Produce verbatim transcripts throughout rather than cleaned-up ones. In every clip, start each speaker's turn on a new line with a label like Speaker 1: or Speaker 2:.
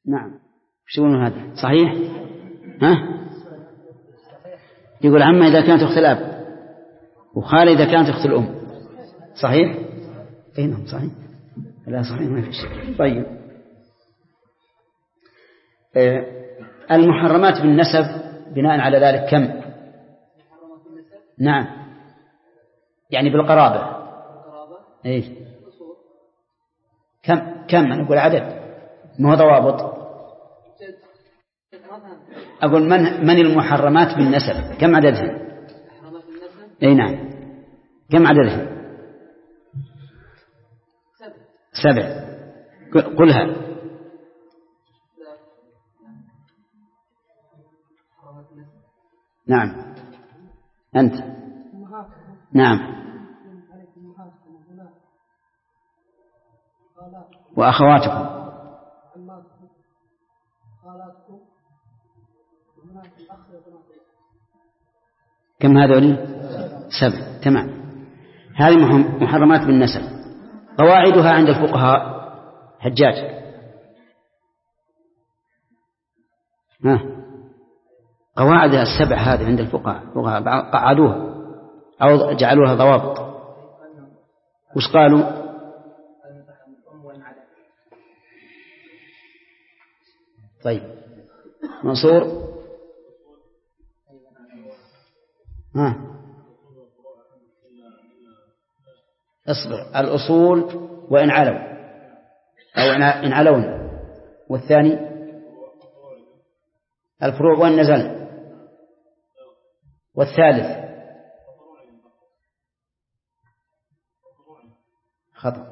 Speaker 1: نعم. شو يقولون هذا صحيح؟ ها؟ يقول عمة إذا كانت أخت الأب وخالة إذا كانت أخت الأم. صحيح؟ أي نعم صحيح. لا صحيح ما في شيء. طيب آه المحرمات بالنسب بناء على ذلك كم؟ نعم يعني بالقرابة. إيه كم كم أنا أقول عدد ما هو ضوابط. أقول من من المحرمات بالنسب كم عددها؟ أي نعم كم عددها؟ سبع. قلها. نعم أنت. نعم وأخواتكم. كم هذول؟ سبع. تمام. هذه محرمات بالنسب. قواعدها عند الفقهاء حجاج. ها قواعدها السبع هذه عند الفقهاء قعدوها أو جعلوها ضوابط. وش قالوا؟ طيب منصور. ها اصبر. الأصول وإن علوا أو إن علون. والثاني الفروع وإن نزل. والثالث خطأ.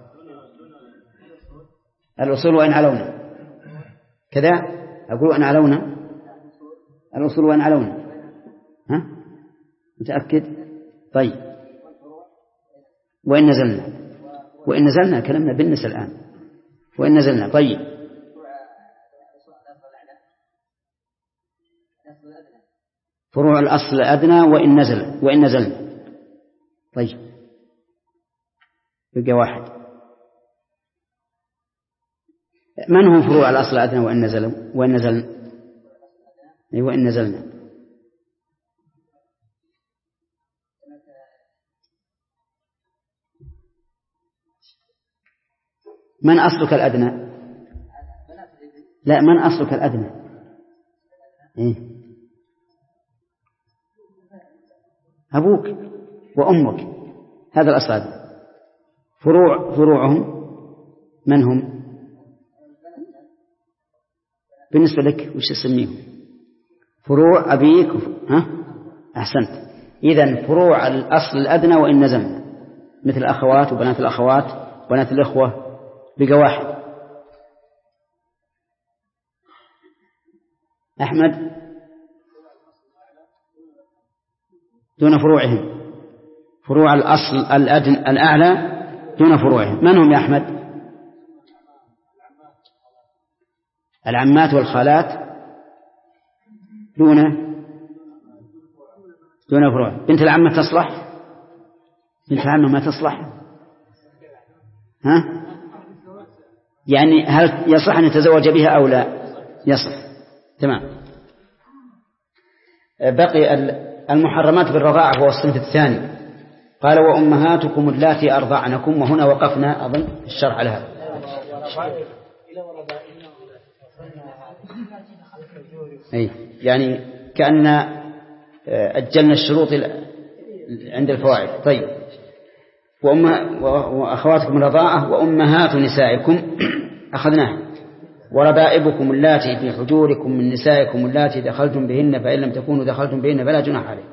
Speaker 1: الأصول وإن علون كذا. أقول وإن علون الأصول وإن علون. ها متأكد؟ طيب وإن نزلنا. وإن نزلنا كلامنا بالنسبة الآن. وإن نزلنا. طيب فروع الأصل الأدنى وإن نزل وإن نزلنا. طيب بقى واحد. من هم فروع الأصل الأدنى وإن نزل وإن نزلنا؟ أي وإن نزلنا. من أصلك الأدنى؟ لا من أصلك الأدنى؟ إيه؟ أبوك وأمك. هذا الأصل. فروع فروعهم من هم بالنسبة لك؟ وش تسميهم؟ فروع أبيك. ها أحسنت. إذن فروع الأصل الأدنى وإن نزلنا مثل الأخوات وبنات الأخوات وبنات الأخوة. بقى واحد. أحمد دون فروعهم. فروع الأصل الأدنى الأعلى دون فروعهم. من هم يا أحمد؟ العمات والخالات دون دون فروع. بنت العمة تصلح؟ بنت العمة ما تصلح. ها يعني هل يصح أن يتزوج بها أو لا؟ يصح. تمام. بقي المحرمات بالرضاعة هو الصنف الثاني. قال وأمهاتكم اللاتي أرضعنكم. وهنا وقفنا أظن الشرح لها. أي يعني كأن أجلنا الشروط عند الفوائد. طيب وأخواتكم الرضاعة وأمهات نسائكم أخذناها. وربائبكم اللاتي في حجوركم من نسائكم اللاتي دخلتم بهن فإن لم تكونوا دخلتم بهن فلا جناح عليكم.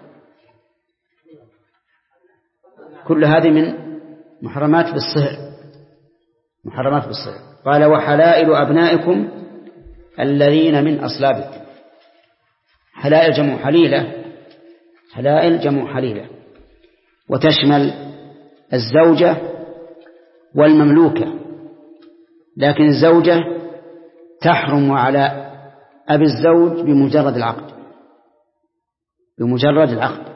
Speaker 1: كل هذه من محرمات بالصهر. محرمات بالصهر. قال وحلائل أبنائكم الذين من أصلابكم. حلائل جمع حليلة. حلائل جمع حليلة وتشمل الزوجة والمملوكة. لكن الزوجة تحرم على أبي الزوج بمجرد العقد. بمجرد العقد.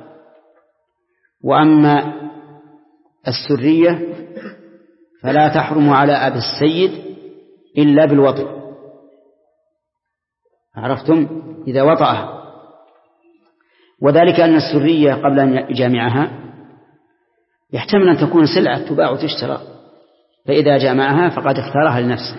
Speaker 1: وأما السرية فلا تحرم على أبي السيد إلا بالوطء. عرفتم؟ إذا وطأها. وذلك أن السرية قبل أن يجامعها يحتمل أن تكون سلعة تباع وتشترى، فإذا جامعها فقد اختارها لنفسه.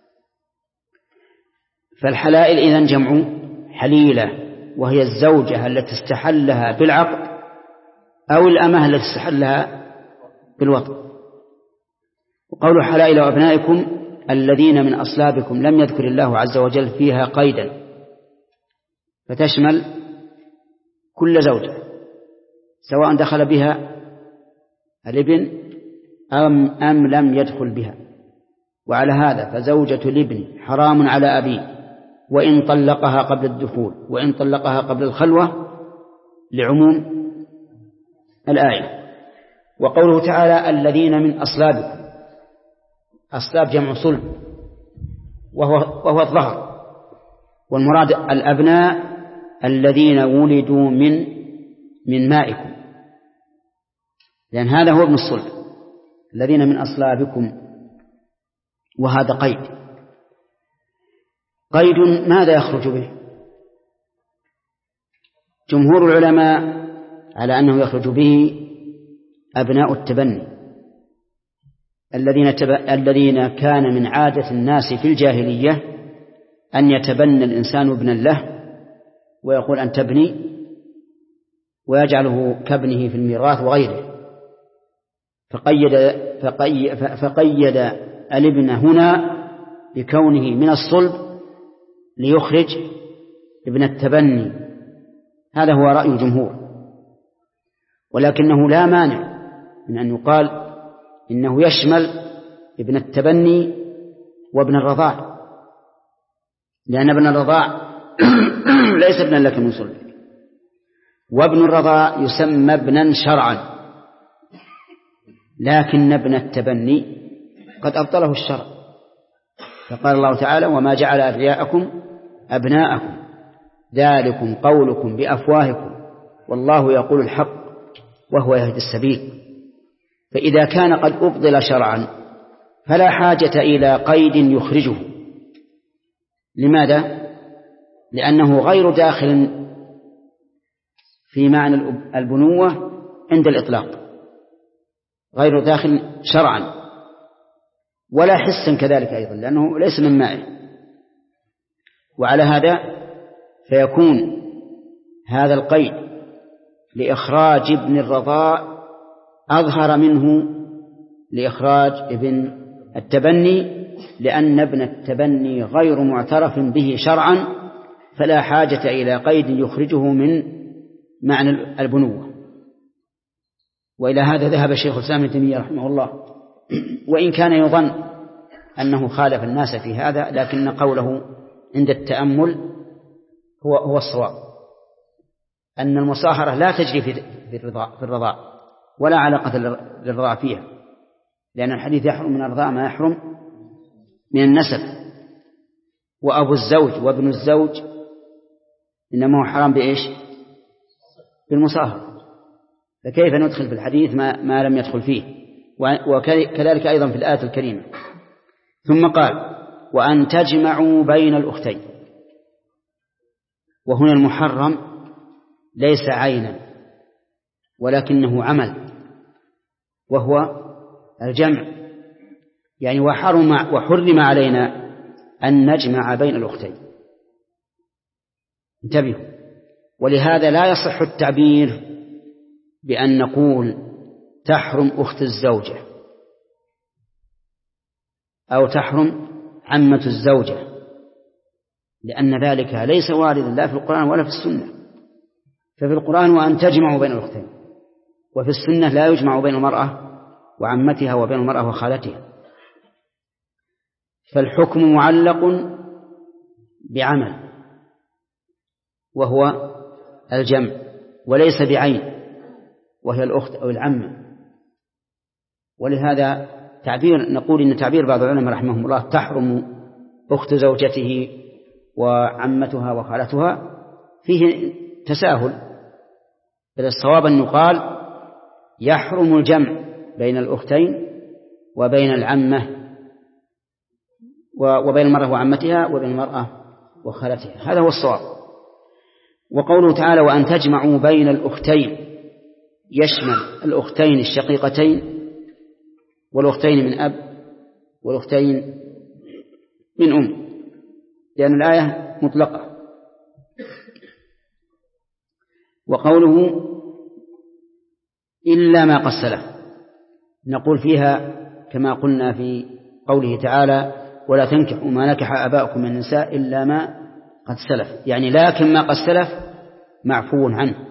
Speaker 1: فالحلائل إذن جمع حليلة، وهي الزوجة التي استحلها بالعقد أو الأمة التي استحلها بالوطء. وقول حلائل وأبنائكم الذين من أصلابكم لم يذكر الله عز وجل فيها قيدا، فتشمل كل زوجة سواء دخل بها الابن أم, أم لم يدخل بها. وعلى هذا فزوجة الابن حرام على أبيه وإن طلقها قبل الدخول وإن طلقها قبل الخلوة لعموم الآية. وقوله تعالى الذين من أصلابكم، أصلاب جمع صلب وهو, وهو الظهر، والمراد الأبناء الذين ولدوا من من مائكم، لأن هذا هو ابن الصلب، الذين من أصلابكم، وهذا قيد. قيد ماذا يخرج به؟ جمهور العلماء على أنه يخرج به أبناء التبني الذين تب... الذين كان من عادة الناس في الجاهلية أن يتبنى الإنسان ابنا له ويقول أن تبني، ويجعله كابنه في الميراث وغيره. فقيد, فقيد, فقيد الابن هنا بكونه من الصلب ليخرج ابن التبني. هذا هو رأي الجمهور، ولكنه لا مانع من أن يقال إنه يشمل ابن التبني وابن الرضاع، لأن ابن الرضاع ليس ابنا لك من صلبك، وابن الرضاع يسمى ابنا شرعا، لكن ابن التبني قد أبطله الشرع. فقال الله تعالى وما جعل أدعياءكم أبناءكم ذلكم قولكم بأفواهكم والله يقول الحق وهو يهدي السبيل. فإذا كان قد أبطل شرعا فلا حاجة إلى قيد يخرجه. لماذا؟ لأنه غير داخل في معنى البنوة عند الإطلاق، غير داخل شرعا ولا حسا كذلك أيضا، لأنه ليس من مائه. وعلى هذا فيكون هذا القيد لإخراج ابن الرضاع أظهر منه لإخراج ابن التبني، لأن ابن التبني غير معترف به شرعا، فلا حاجة إلى قيد يخرجه من معنى البنوة. وإلى هذا ذهب الشيخ الإسلام ابن تيمية رحمه الله، وإن كان يظن أنه خالف الناس في هذا، لكن قوله عند التأمل هو هو الصواب، أن المصاهرة لا تجري في الرضاع في الرضاع ولا علاقة للرضاع فيها، لأن الحديث يحرم من الرضاع ما يحرم من النسب. وأبو الزوج وابن الزوج إنما هو حرام بإيش؟ بالمصاهرة. فكيف ندخل في الحديث ما, ما لم يدخل فيه؟ وكذلك أيضا في الآية الكريمة. ثم قال وأن تجمعوا بين الأختين. وهنا المحرم ليس عينا ولكنه عمل، وهو الجمع، يعني وحرم وحرم علينا أن نجمع بين الأختين. انتبهوا. ولهذا لا يصح التعبير بأن نقول تحرم أخت الزوجة أو تحرم عمة الزوجة، لأن ذلك ليس واردا لا في القرآن ولا في السنة. ففي القرآن وأن تجمعوا بين الأختين، وفي السنة لا يجمع بين المرأة وعمتها وبين المرأة وخالتها. فالحكم معلق بعمل وهو الجمع، وليس بعين وهي الأخت أو العمة. ولهذا تعبير نقول إن تعبير بعض العلماء رحمهم الله تحرم أخت زوجته وعمتها وخالتها فيه تساهل، بل الصواب أن يقال يحرم الجمع بين الأختين وبين العمة وبين المرأة وعمتها وبين المرأة وخالته، هذا هو الصواب. وقوله تعالى وأن تجمعوا بين الأختين يشمل الأختين الشقيقتين والأختين من أب والأختين من أم، لأن الآية مطلقة. وقوله إلا ما قد سلف، نقول فيها كما قلنا في قوله تعالى ولا تنكحوا ما نكح آباؤكم من النساء إلا ما قد سلف، يعني لكن ما قد سلف معفو عنه،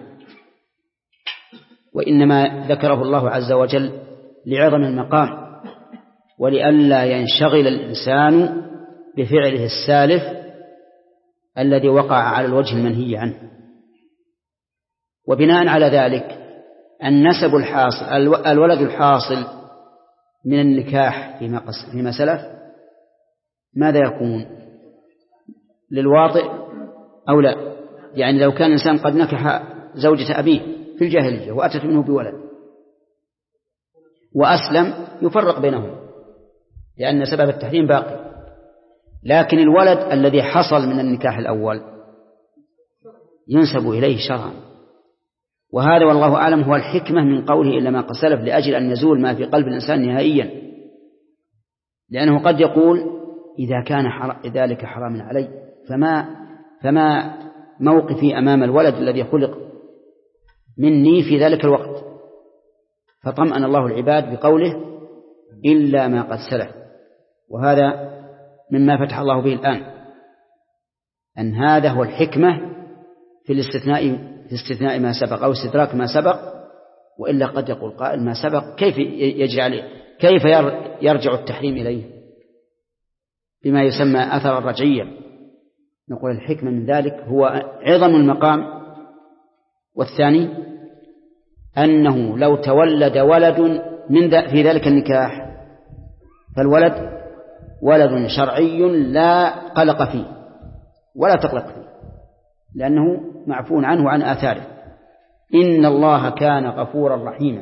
Speaker 1: وإنما ذكره الله عز وجل لعظم المقام ولئلا ينشغل الإنسان بفعله السالف الذي وقع على الوجه المنهي عنه. وبناء على ذلك النسب الحاصل الولد الحاصل من النكاح فيما فيما سلف ماذا يكون؟ للواطئ أو لا؟ يعني لو كان الإنسان قد نكح زوجة أبيه في الجاهلية وأتت منه بولد وأسلم يفرق بينهم لأن سبب التحريم باقي، لكن الولد الذي حصل من النكاح الأول ينسب إليه شرعا، وهذا والله أعلم هو الحكمة من قوله إلا ما قد سلف، لأجل أن يزول ما في قلب الإنسان نهائيا، لأنه قد يقول إذا كان ذلك حراما علي فما فما موقفي أمام الولد الذي خلق مني في ذلك الوقت. فطمأن الله العباد بقوله إلا ما قد سلف، وهذا مما فتح الله به الآن، أن هذا هو الحكمة في الاستثناء في استثناء ما سبق أو استدراك ما سبق. وإلا قد يقول قائل ما سبق كيف يجري عليه، كيف يرجع التحريم إليه بما يسمى أثر الرجعية؟ نقول الحكمة من ذلك هو عظم المقام، والثاني أنه لو تولد ولد من في ذلك النكاح فالولد ولد شرعي لا قلق فيه ولا تقلق فيه، لأنه معفو عنه وعن آثاره. إن الله كان غفورا رحيما،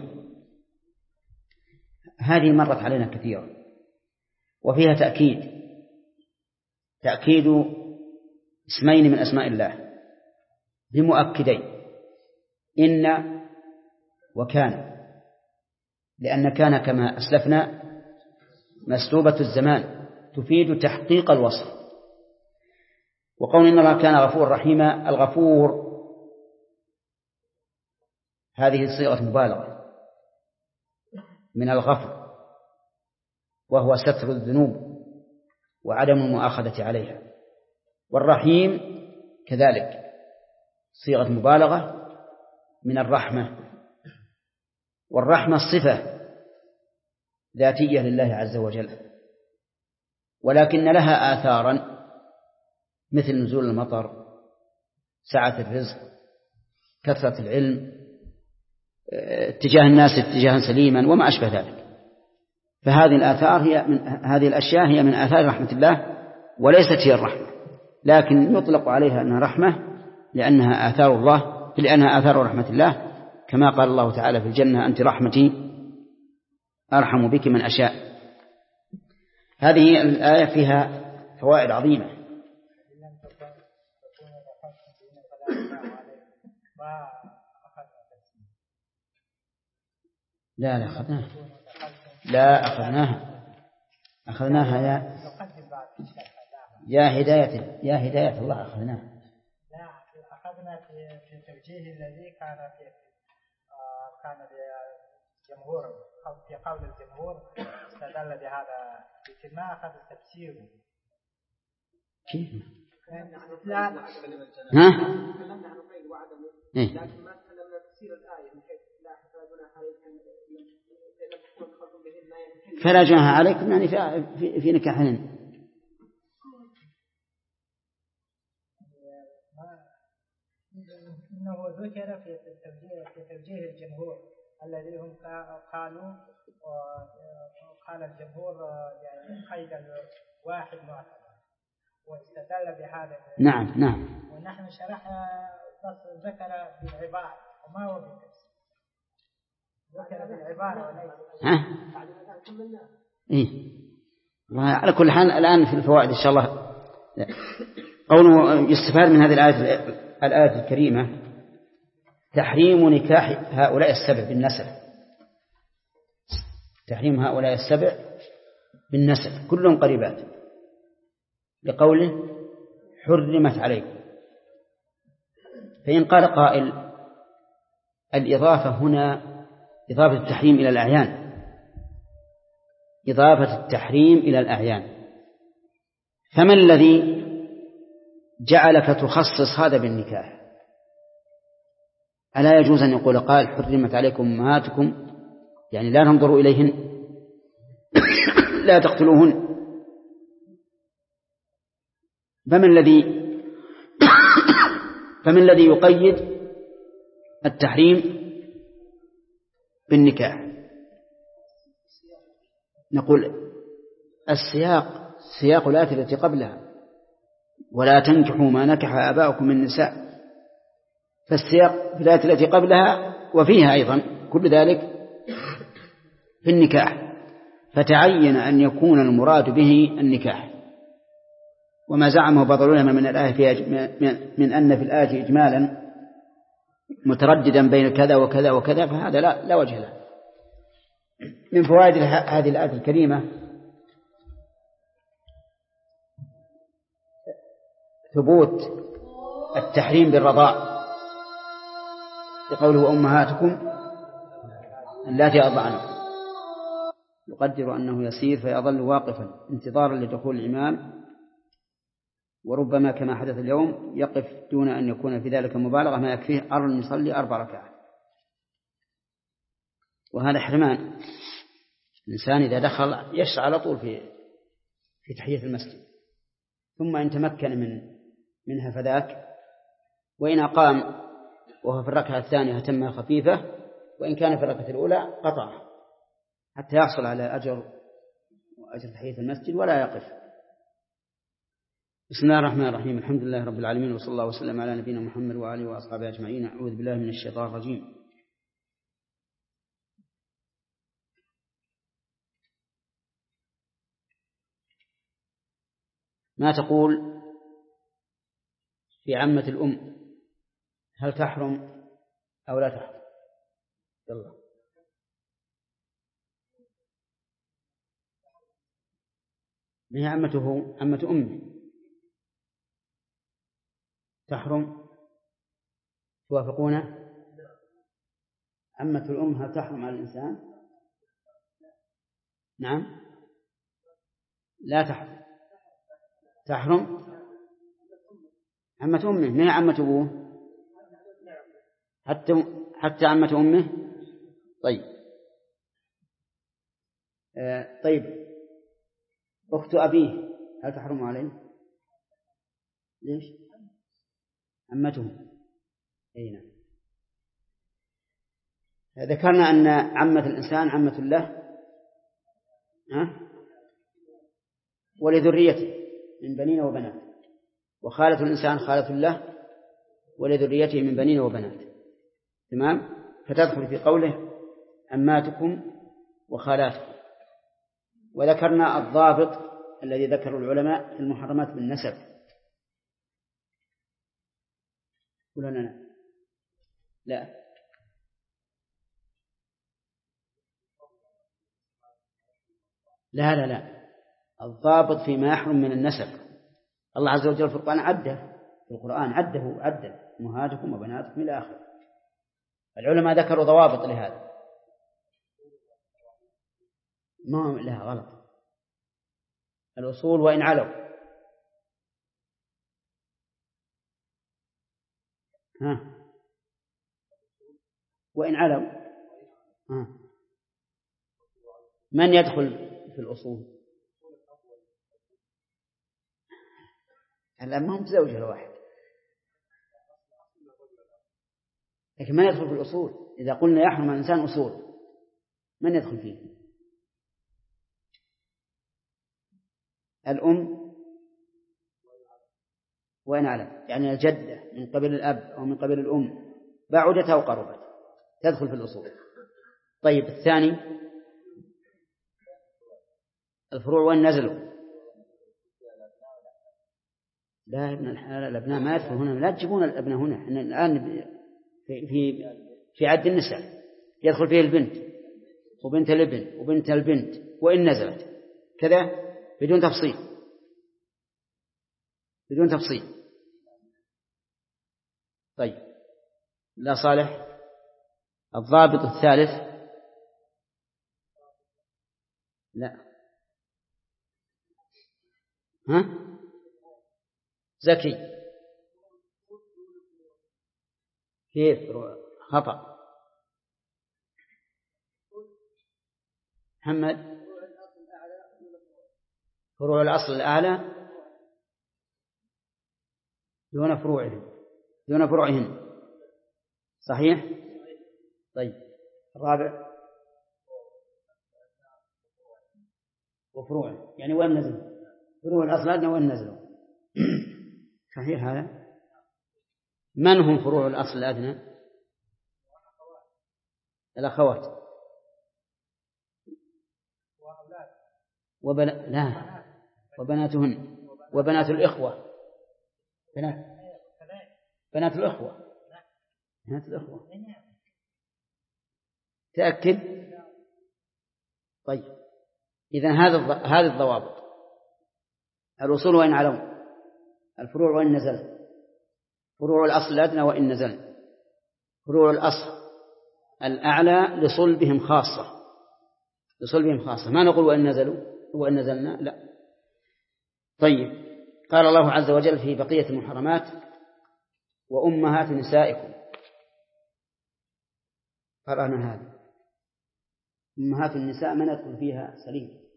Speaker 1: هذه مرت علينا كثيرا وفيها تأكيد تأكيد اسمين من أسماء الله بمؤكدين إن وكان، لأن كان كما أسلفنا مسلوبة الزمان تفيد تحقيق الوصف. وقول إن الله كان غفور رحيما، الغفور هذه صيغة مبالغة من الغفر، وهو ستر الذنوب وعدم المؤاخذة عليها، والرحيم كذلك صيغة مبالغة من الرحمة، والرحمة صفة ذاتية لله عز وجل، ولكن لها آثارا مثل نزول المطر، سعة الرزق، كثرة العلم، اتجاه الناس اتجاها سليما وما أشبه ذلك. فهذه الآثار هي من هذه الأشياء هي من آثار رحمة الله وليست هي الرحمة، لكن يطلق عليها أنها رحمة لأنها آثار الله لأنها آثار رحمة الله، كما قال الله تعالى في الجنة أنت رحمتي أرحم بك من أشاء. هذه الآية فيها فوائد عظيمة. لا لا أخذناها لا أخذناها أخذناها يا يا هداية يا هداية الله أخذناها.
Speaker 2: لا أخذنا في في توجيه الذي كان في كان الجمهور في قول الجمهور استدل بهذا، لكن ما أخذ التفسير.
Speaker 1: كيف؟
Speaker 2: لا
Speaker 1: ها؟ إيه؟
Speaker 2: لكن ما تكلمنا تفسير الآية من حيث لا حساب عليكم إذا تكون خطب بهن
Speaker 1: فلا جناح عليكم يعني في في نكاحهن.
Speaker 2: إنه ذكر في توجيه في توجيه الجمهور الذي هم قالوا قال الجمهور يعني قيد الواحد معتبر واستدل بهذا.
Speaker 1: نعم نعم.
Speaker 2: ونحن شرحنا بس ذكر بالعبارة وما هو بالتفسير، ذكر بالعبارة وليس.
Speaker 1: ها؟ إيه. على كل حال الآن في الفوائد إن شاء الله قوله يستفاد من هذه الآية الآية الكريمة تحريم نكاح هؤلاء السبع بالنسب، تحريم هؤلاء السبع بالنسب كلهم قريبات، لقوله حرمت عليكم. فإن قال قائل الإضافة هنا إضافة التحريم إلى الأعيان، إضافة التحريم إلى الأعيان، فما الذي جعلك تخصص هذا بالنكاح؟ ألا يجوز أن يقول قال حرمت عليكم أمهاتكم، يعني لا تنظروا إليهن لا تقتلوهن؟ فما الذي فما الذي يقيد التحريم بالنكاح؟ نقول السياق سياق الآية التي قبلها ولا تنكحوا ما نكح آباؤكم من النساء، فالسياق في الآية التي قبلها وفيها أيضا كل ذلك في النكاح، فتعين أن يكون المراد به النكاح. وما زعمه بعض العلماء من الآية فيها من أن في الآية إجمالا مترددا بين كذا وكذا وكذا، فهذا لا, لا وجه له. من فوائد هذه الآية الكريمة ثبوت التحريم بالرضاع، لقوله أمهاتكم اللاتي أرضعنكم، يقدر أنه يسير فيظل واقفا انتظارا لدخول الإمام، وربما كما حدث اليوم يقف دون أن يكون في ذلك مبالغة، ما يكفيه أن يصلي أربع ركعات. وهذا حرمان، الإنسان إذا دخل يشرع على طول في في تحية المسجد، ثم إن تمكن من منها فذاك، وإن أقام وهو في الركعة الثانية تم خفيفة، وإن كان في الركعة الأولى قطع حتى يحصل على أجر وأجر تحية المسجد ولا يقف. بسم الله الرحمن الرحيم، الحمد لله رب العالمين، وصلى الله وسلم على نبينا محمد وآله وأصحابه أجمعين. أعوذ بالله من الشيطان الرجيم. ما تقول في عمة الأم، هل تحرم أو لا تحرم؟ يلا. ما هي عمته؟ عمة أمه تحرم؟ توافقونه؟ عمة الأم هل تحرم على الإنسان؟ نعم لا تحرم. تحرم عمة أمه، ما هي عمة أبوه؟ حتى حتى عمة أمه. طيب آه طيب أخت أبيه هل تحرم عليه؟ ليش؟ عمته. أي نعم. ذكرنا أن عمة الإنسان عمة له ها؟ ولذريته من بنين وبنات، وخالة الإنسان خالة له ولذريته من بنين وبنات. تمام؟ فتدخل في قوله عماتكم وخالاتكم. وذكرنا الضابط الذي ذكر العلماء في المحرمات بالنسب. ولا لا لا لا لا لا الضابط فيما يحرم من النسب. الله عز وجل في القرآن عده في القرآن عده عده أمهاتكم وبناتكم إلى آخره. العلماء ذكروا ضوابط لهذا. ما لها غلط. الأصول وإن علوا. ها وإن علوا ها. من يدخل في الأصول؟ الآن ما هم زوجة الواحد، لكن ما يدخل في الأصول. إذا قلنا يحرم الإنسان أصول من يدخل فيه؟ الأم وإن علم، يعني الجدة من قبل الأب أو من قبل الأم بعدت أو قربت تدخل في الأصول. طيب الثاني الفروع وإن نزلوا لا ابن الحلال الأبناء ما يدخل هنا، لا تجيبون الأبناء هنا. إحنا الآن في في في عد النساء يدخل فيه البنت وبنت الابن وبنت البنت وإن نزلت كذا بدون تفصيل، بدون تفصيل. طيب لا صالح. الضابط الثالث لا ها زكي كيف خطأ محمد؟ فروع الأصل الأعلى دون فروعهم دون فروعهن صحيح. طيب الرابع وفروع يعني وين نزل فروع الأصل الأدنى وين نزلوا صحيح هذا. من هم فروع الأصل الأدنى؟ الأخوات وبن... لا وبناتهن وبنات الإخوة بنات بنات الإخوة بنات الإخوة تأكد. طيب إذن هذا هذه الضوابط. الأصول وإن علوا، الفروع وإن نزل، فروع الأصل الأدنى وإن نزل، فروع الأصل الأعلى لصلبهم خاصة لصلبهم خاصة ما نقول وإن نزلوا وإن نزلنا لا. طيب قال الله عز وجل في بقية المحرمات وأمهات نسائكم، قرأنا هذا أمهات النساء من يدخل فيها سليم؟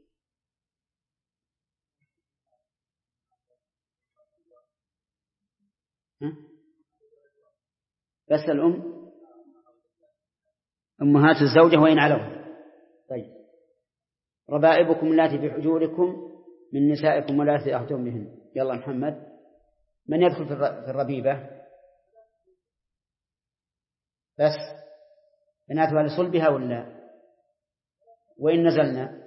Speaker 1: ها؟ بس الأم أمهات الزوجة وإن علوا. طيب ربائبكم اللاتي في حجوركم من نسائكم واللاتي أخذتم بهن. يلا محمد من يدخل في الربيبة؟ بس بناتها لصلبها ولا وإن نزلنا؟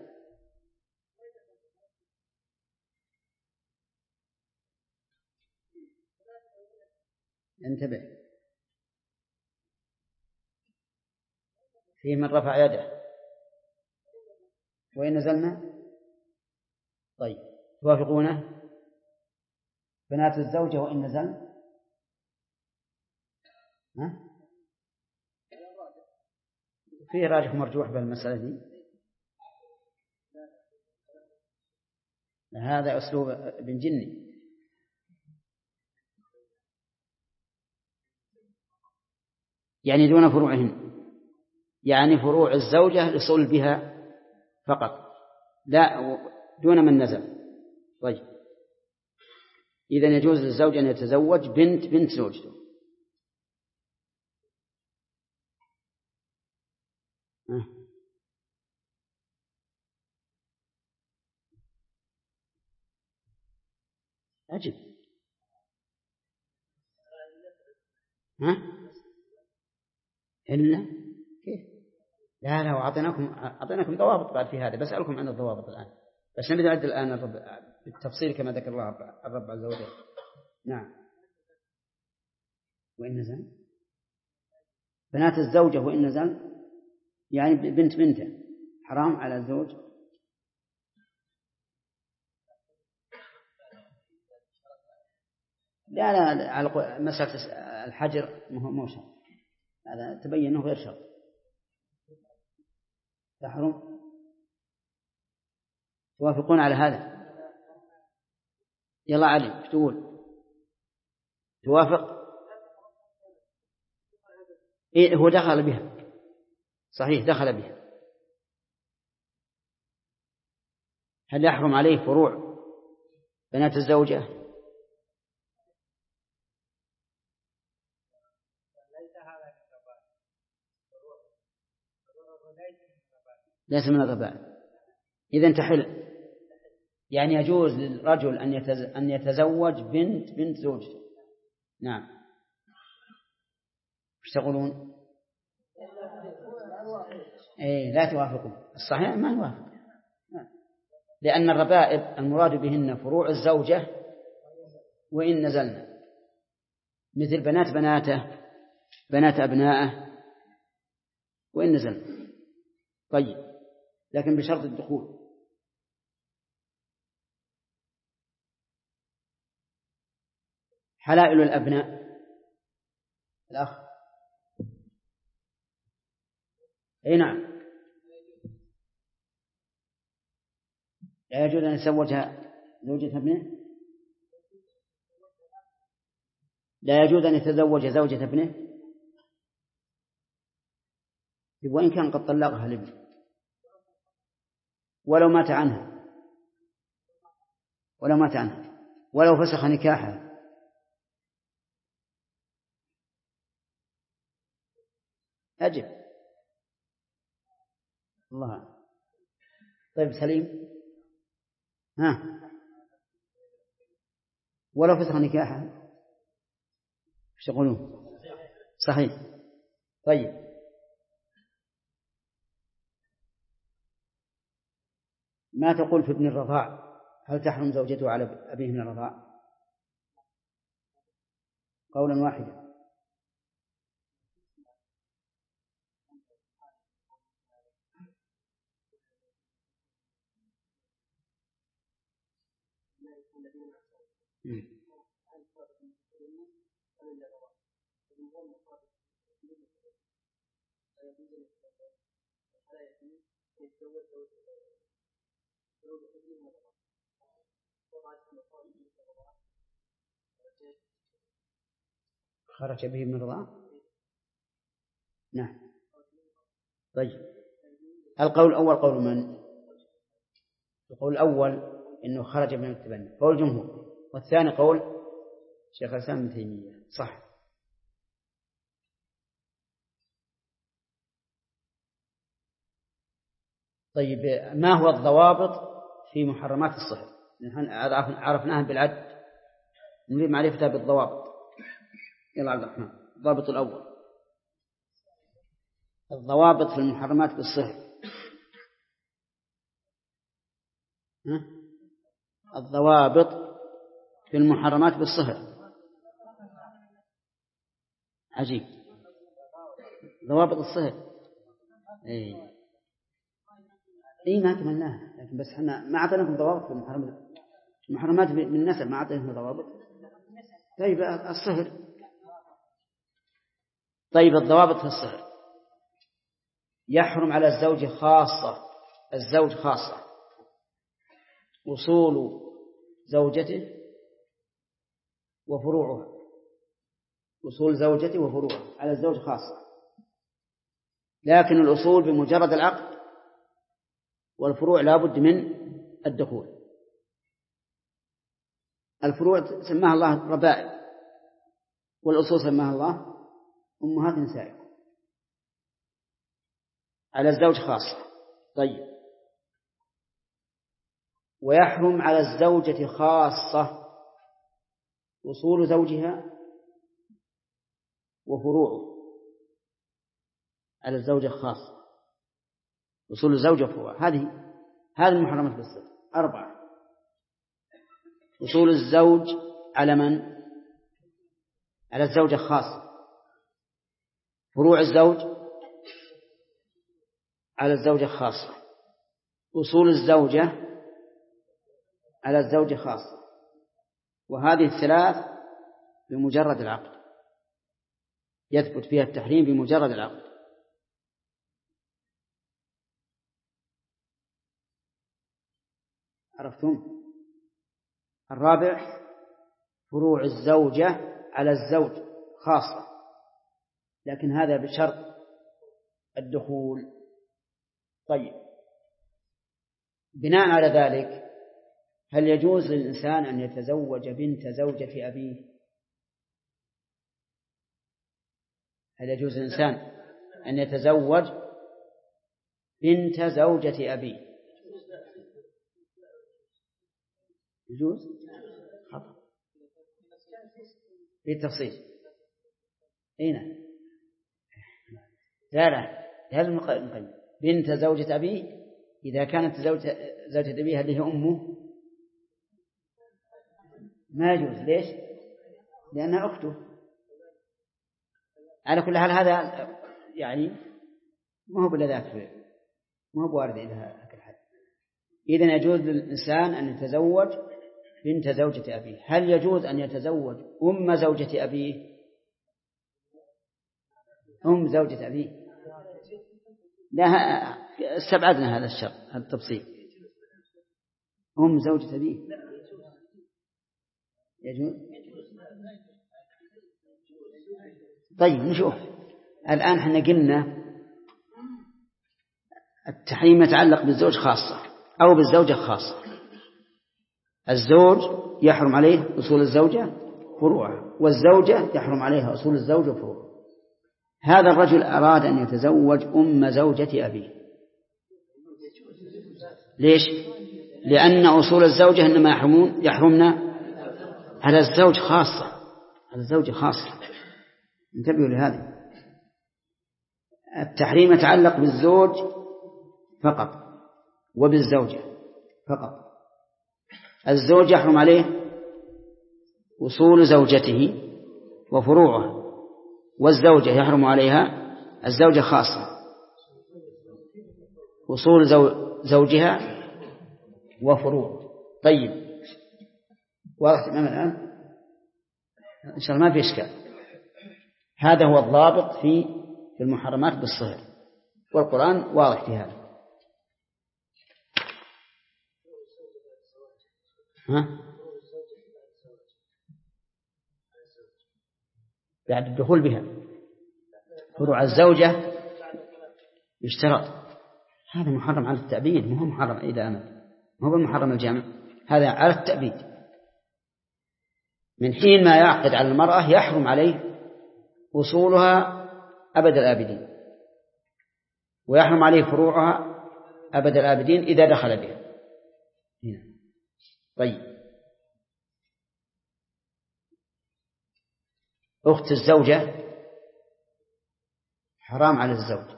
Speaker 1: انتبه في من رفع يده وإن نزلنا. طيب توافقونه بنات الزوجة وإن نزل؟ ها؟ فيه راجح مرجوح بالمسألة دي. هذا أسلوب ابن جني. يعني دون فروعهن، يعني فروع الزوجة لصلبها فقط لا دون من نزل. طيب إذن يجوز للزوج أن يتزوج بنت بنت زوجته. أه. أجب ها إلا كيف؟ لا لا أعطيناكم أعطيناكم ضوابط بعد في هذا، بسألكم عن الضوابط الآن بس نبدأ نعد الآن بالتفصيل كما ذكر الله الرب عز وجل. نعم وإن نزل بنات الزوجة وإن نزل يعني بنت بنته حرام على الزوج. لا لا على مسألة الحجر مو شرط، هذا تبين أنه غير شرط تحرم. توافقون على هذا؟ يلا علي ايش تقول؟ توافق؟ إيه هو دخل بها صحيح دخل بها. هل يحرم عليه فروع بنات الزوجة؟ ليس من الربائب. إذن تحل يعني يجوز للرجل أن يتزوج بنت بنت زوجته. نعم ايش تقولون؟ إيه لا توافقون. الصحيح ما نوافق لأن الربائب المراد بهن فروع الزوجة وإن نزلنا، مثل بنات بناته، بنات أبنائه، وإن نزلنا. طيب، لكن بشرط الدخول. حلائل الأبناء الأخ، أي نعم، لا يجوز أن يتزوجها زوجة ابنه، لا يجوز أن يتزوج زوجة ابنه وإن كان قد طلقها الابن، ولو مات عنها، ولو مات عنها، ولو فسخ نكاحها. أجب الله. طيب سليم، ها، ولو فسخ نكاحها ايش تقولون؟ صحيح. طيب، ما تقول في ابن الرضاع؟ هل تحرم زوجته على أبيه من الرضاع؟ قولا واحدا. خرج به من الرضاعة. نعم. طيب، القول الأول قول من؟ القول الأول إنه خرج من التبني، قول الجمهور. والثاني قول شيخ الإسلام ابن تيمية. صح. طيب، ما هو الضوابط في محرمات الصحر؟ نحن عرفناها بالعد، نريد معرفتها بالضوابط. يلا عبد الرحمن، الضابط الأول، الضوابط في المحرمات بالصحر. ها؟ الضوابط في المحرمات بالصهر. عجيب، ضوابط الصهر. اي اي ما كملناها، لكن بس احنا ما اعطيناكم ضوابط في المحرمات. المحرمات بالنسب ما اعطيناكم ضوابط. طيب الصهر. طيب الضوابط في الصهر: يحرم على الزوج خاصة، الزوج خاصة، وصول زوجته وفروعها، وصول زوجته وفروعها على الزوج خاصة، لكن الأصول بمجرد العقد، والفروع لا بد من الدخول. الفروع سماها الله ربائب، والأصول سماها الله أمهات نسائكم، على الزوج خاصة. طيب، ويحرم على الزوجة خاصة وصول زوجها وفروعه، على الزوجة خاصة وصول الزوجة وفروعه. هذه هذه المحرمات بالصدق أربعة: وصول الزوج على من؟ على الزوجة خاصة. فروع الزوج على الزوجة خاصة. وصول الزوجة على الزوجة خاصة. وهذه الثلاث بمجرد العقد، يثبت فيها التحريم بمجرد العقد. عرفتم؟ الرابع: فروع الزوجة على الزوج خاصة، لكن هذا بشرط الدخول. طيب، بناء على ذلك هل يجوز للإنسان أن يتزوج بنت زوجة أبيه؟ هل يجوز للإنسان أن يتزوج بنت زوجة أبيه؟ يجوز؟ خطأ بالتفصيل. هنا لا لا هذا المقيم بنت زوجة أبيه إذا كانت زوجة زوجة أبيها اللي هي أمه ما يجوز. ليش؟ لأنها أخته. على كل حال هذا يعني ما هو بلذات، ما هو وارد إلى هذا الحد. إذن يجوز للإنسان أن يتزوج بنت زوجة أبيه. هل يجوز أن يتزوج أم زوجة أبيه؟ أم زوجة أبيه لا، استبعدنا هذا الشرط، هذا التفصيل. أم زوجة أبيه يجوز. طيب نشوف الآن. احنا قلنا التحريم يتعلق بالزوج خاصة أو بالزوجة خاصة. الزوج يحرم عليه أصول الزوجة فروعها، والزوجة يحرم عليها أصول الزوجة فروعها. هذا الرجل أراد أن يتزوج أم زوجة أبيه. ليش؟ لأن أصول الزوجة إنما يحرمون يحرمنا على الزوج خاصة، على الزوج خاصة. انتبهوا لهذا. التحريم يتعلق بالزوج فقط وبالزوجة فقط. الزوج يحرم عليه أصول زوجته وفروعها، والزوجة يحرم عليها الزوجة خاصة أصول زوجها وفروعها. طيب واضح تماما الآن إن شاء الله، ما في إشكال. هذا هو الضابط في في المحرمات بالصهر، والقرآن واضح في هذا. ها؟ بعد الدخول بها فروع الزوجة يشترط. هذا محرم على التأبيد، مو محرم إذا أمد، مو بالمحرم الجامع، هذا على التأبيد. من حين ما يعقد على المرأة يحرم عليه أصولها أبد الآبدين، ويحرم عليه فروعها أبد الآبدين إذا دخل بها. هنا. طيب أخت الزوجة حرام على الزوج،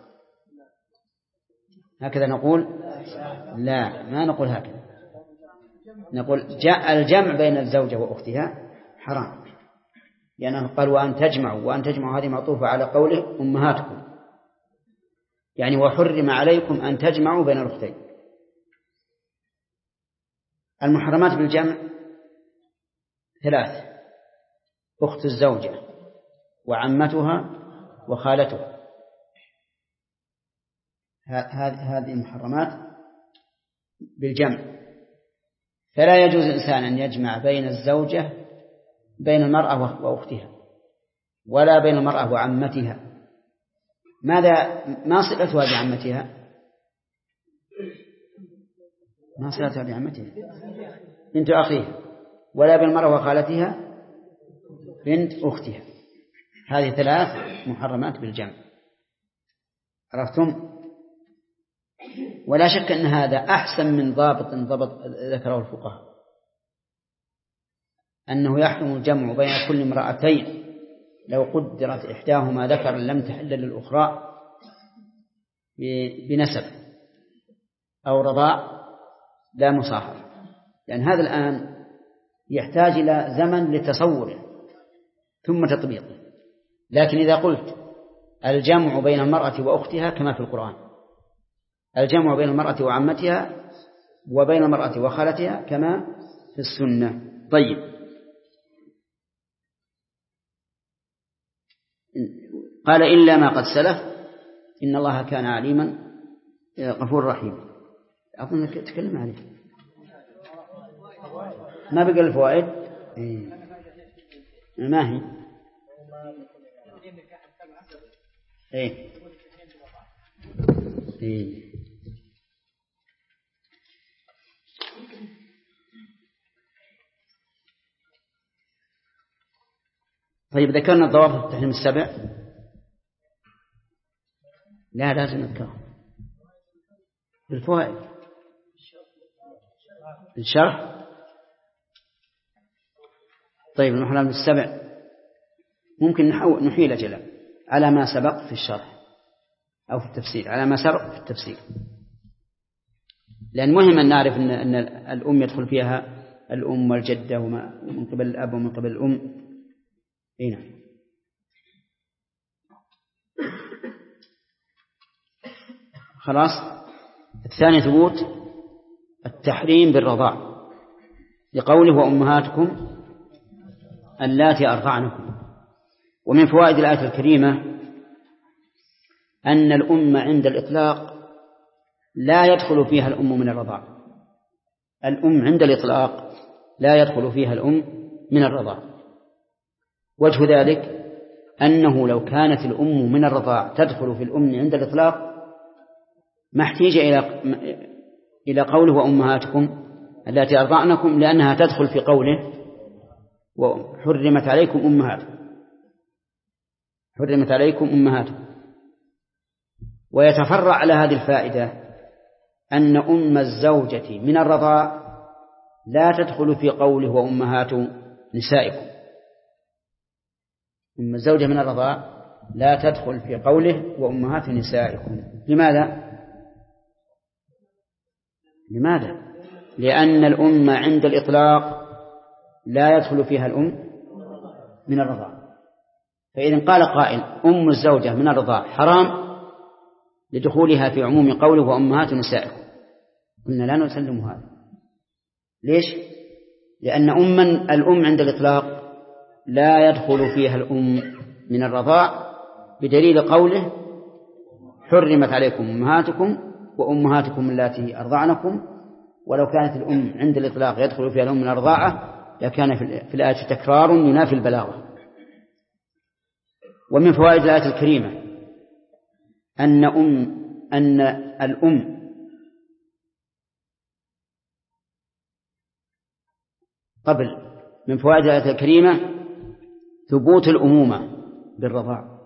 Speaker 1: هكذا نقول؟ لا، ما نقول هكذا، نقول جاء الجمع بين الزوجة وأختها حرام، لأنه قال وأن تجمعوا، وأن تجمعوا هذه معطوفة على قوله أمهاتكم، يعني وحرم عليكم أن تجمعوا بين الأختين. المحرمات بالجمع ثلاث: أخت الزوجة وعمتها وخالتها، هذه المحرمات بالجمع. فلا يجوز الإنسان أن يجمع بين الزوجة بين المرأة وأختها، ولا بين المرأة وعمتها. ماذا ما صلتها بعمتها؟ ما صلتها بعمتها بنت أخيها، ولا بين المرأة وخالتها بنت أختها. هذه ثلاث محرمات بالجمع، عرفتم؟ ولا شك أن هذا أحسن من ضابط ضبط ذكره الفقهاء، أنه يحرم الجمع بين كل امرأتين لو قدرت إحداهما ذكر لم تحل للأخرى بنسب أو رضاع لا مصاهرة، لأن هذا الآن يحتاج إلى زمن لتصوره ثم تطبيقه. لكن إذا قلت الجمع بين المرأة وأختها كما في القرآن، الجمع بين المرأة وعمتها وبين المرأة وخالتها كما في السنة. طيب قال إلا ما قد سلف إن الله كان عليما غفور رحيم. أظن تكلم عليه، ما بقى الفوائد. إيه. ما هي إيه. إيه. طيب ذكرنا ضوابط التحريم السبع، لا لازم نذكرها بالفوائد الشرح. طيب المحرم السبع ممكن نحيل جلا على ما سبق في الشرح أو في التفسير، على ما سبق في التفسير، لأن مهم أن نعرف أن, أن الأم يدخل فيها الأم والجدة ومن قبل الأب ومن قبل الأم. هنا خلاص. الثاني ثبوت التحريم بالرضاع لقوله وأمهاتكم اللاتي أرضعنكم. ومن فوائد الآية الكريمة أن الأم عند الإطلاق لا يدخل فيها الأم من الرضاع. الأم عند الإطلاق لا يدخل فيها الأم من الرضاع. وجه ذلك أنه لو كانت الأم من الرضاع تدخل في الأم عند الإطلاق ما احتيج إلى إلى قوله وأمهاتكم التي أرضعنكم، لأنها تدخل في قوله وحرمت عليكم أمهاتكم، حرمت عليكم أمهاتكم. ويتفرع على هذه الفائدة أن أم الزوجة من الرضاع لا تدخل في قوله وأمهات نسائكم. أم الزوجة من الرضاع لا تدخل في قوله وأمهات نسائكم. لماذا؟ لماذا؟ لأن الأم عند الإطلاق لا يدخل فيها الأم من الرضاع. فإذا قال قائل أم الزوجة من الرضاع حرام لدخولها في عموم قوله وأمهات نسائكم، قلنا لا نسلم هذا. ليش؟ لأن أم الأم عند الإطلاق لا يدخل فيها الأم من الرضاع بدليل قوله حرمت عليكم أمهاتكم وأمهاتكم اللاتي أرضعنكم. ولو كانت الأم عند الإطلاق يدخل فيها الأم من الرضاعة لكان في الآية تكرار ينافي البلاغة. ومن فوائد الآية الكريمة أن أم أن الأم قبل من فوائد الآية الكريمة ثبوت الأمومة بالرضاع،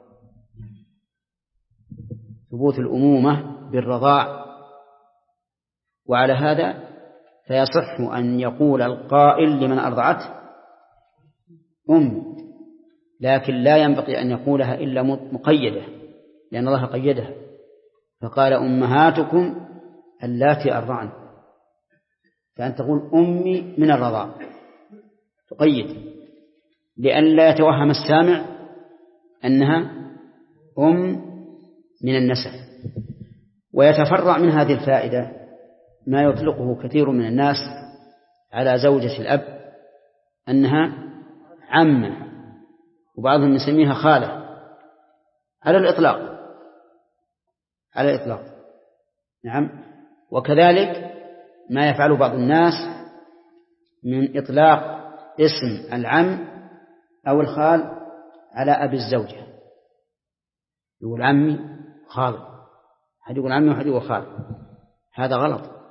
Speaker 1: ثبوت الأمومة بالرضاع. وعلى هذا فيصح أن يقول القائل لمن أرضعته أم، لكن لا ينبغي أن يقولها إلا مقيدة، لأن الله قيدها فقال أمهاتكم اللاتي أرضعن، فأن تقول أمي من الرضاع تقيد لئلا يتوهم السامع أنها أم من النسب. ويتفرع من هذه الفائدة ما يطلقه كثير من الناس على زوجة الأب أنها عمة، وبعضهم يسميها خالة على الإطلاق، على الإطلاق. نعم. وكذلك ما يفعل بعض الناس من إطلاق اسم العم أو الخال على أبي الزوجة، يقول عمي خال، أحد يقول عمي وأحد يقول خال. هذا غلط،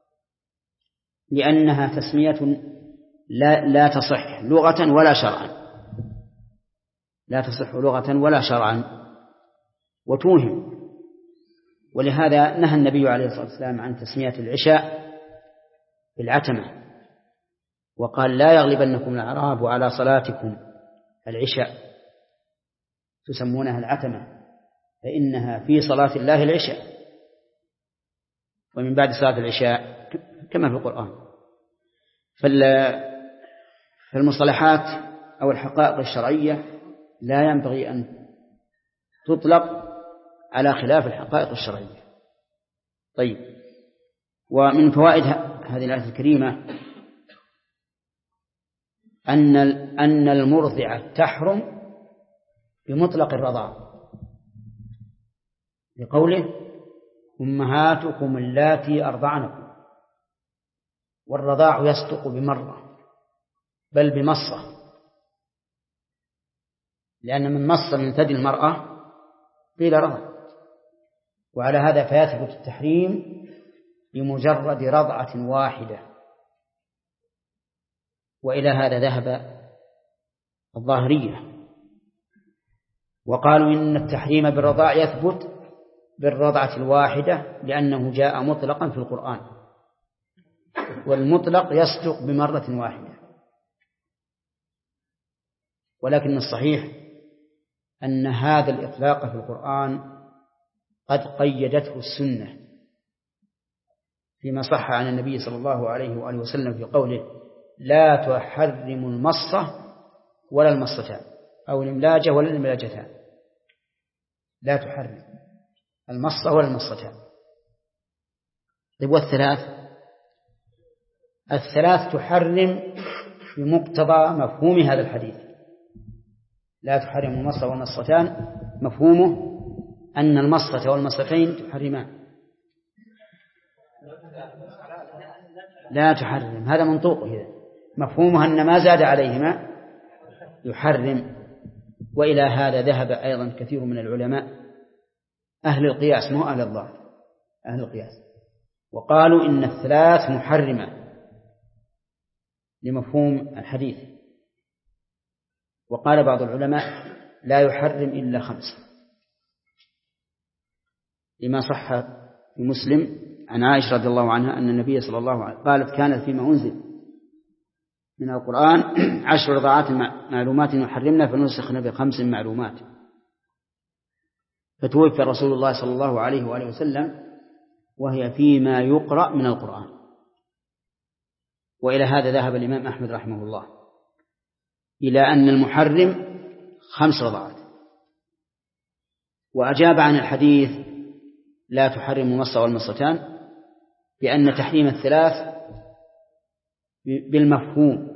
Speaker 1: لأنها تسمية لا, لا تصح لغة ولا شرعا، لا تصح لغة ولا شرعا وتوهم. ولهذا نهى النبي عليه الصلاة والسلام عن تسمية العشاء بالعتمة، وقال لا يغلبنكم الأعراب على صلاتكم العشاء تسمونها العتمة فإنها في صلاة الله العشاء، ومن بعد صلاة العشاء كما في القرآن. فالمصطلحات أو الحقائق الشرعية لا ينبغي أن تطلق على خلاف الحقائق الشرعية. طيب. ومن فوائد هذه الآية الكريمة أن أن المرضعة تحرم بمطلق الرضاع لقوله أمهاتكم اللاتي أرضعنكم، والرضاع يصدق بمرة بل بمصة، لأن من مصة من ثدي المرأة قيل رضع. وعلى هذا فيثبت التحريم بمجرد رضعة واحدة. وإلى هذا ذهب الظاهرية وقالوا إن التحريم بالرضاع يثبت بالرضعة الواحدة لأنه جاء مطلقا في القرآن، والمطلق يصدق بمرة واحدة. ولكن الصحيح أن هذا الإطلاق في القرآن قد قيدته السنة فيما صح عن النبي صلى الله عليه وآله وسلم في قوله لا تحرم المصة ولا المصتان، أو الإملاجة ولا الإملاجتان، لا تحرم المصة ولا المصتان. طيب والثلاث؟ الثلاث تحرم بمقتضى مفهوم هذا الحديث. لا تحرم المصة والمصتان مفهومه أن المصة والمصتين تحرمان. لا تحرم، هذا منطوقه، مفهومها أن ما زاد عليهما يحرم. وإلى هذا ذهب أيضا كثير من العلماء أهل القياس، مو أهل الظاهر، أهل القياس، وقالوا إن الثلاث محرمة لمفهوم الحديث. وقال بعض العلماء لا يحرم إلا خمسة، لما صح في مسلم عن عائشة رضي الله عنها أن النبي صلى الله عليه وسلم قالت كانت فيما أنزل من القرآن عشر رضعات معلومات يحرمنا فنسخنا بخمس معلومات. فتوفى رسول الله صلى الله عليه وآله وسلم وهي فيما يقرأ من القرآن. وإلى هذا ذهب الإمام أحمد رحمه الله إلى أن المحرم خمس رضعات. وأجاب عن الحديث لا تحرم المصة والمصتان بأن تحريم الثلاث بالمفهوم،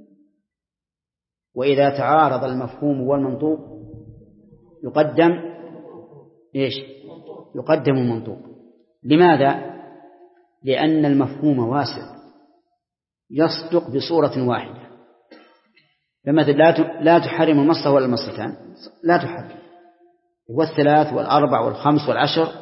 Speaker 1: وإذا تعارض المفهوم والمنطوق يقدم إيش؟ يقدم المنطوق. لماذا؟ لأن المفهوم واسع يصدق بصورة واحدة. فمثل لا تحرم المصة ولا المصتان، لا تحرم، والثلاث والأربع والخمس والعشر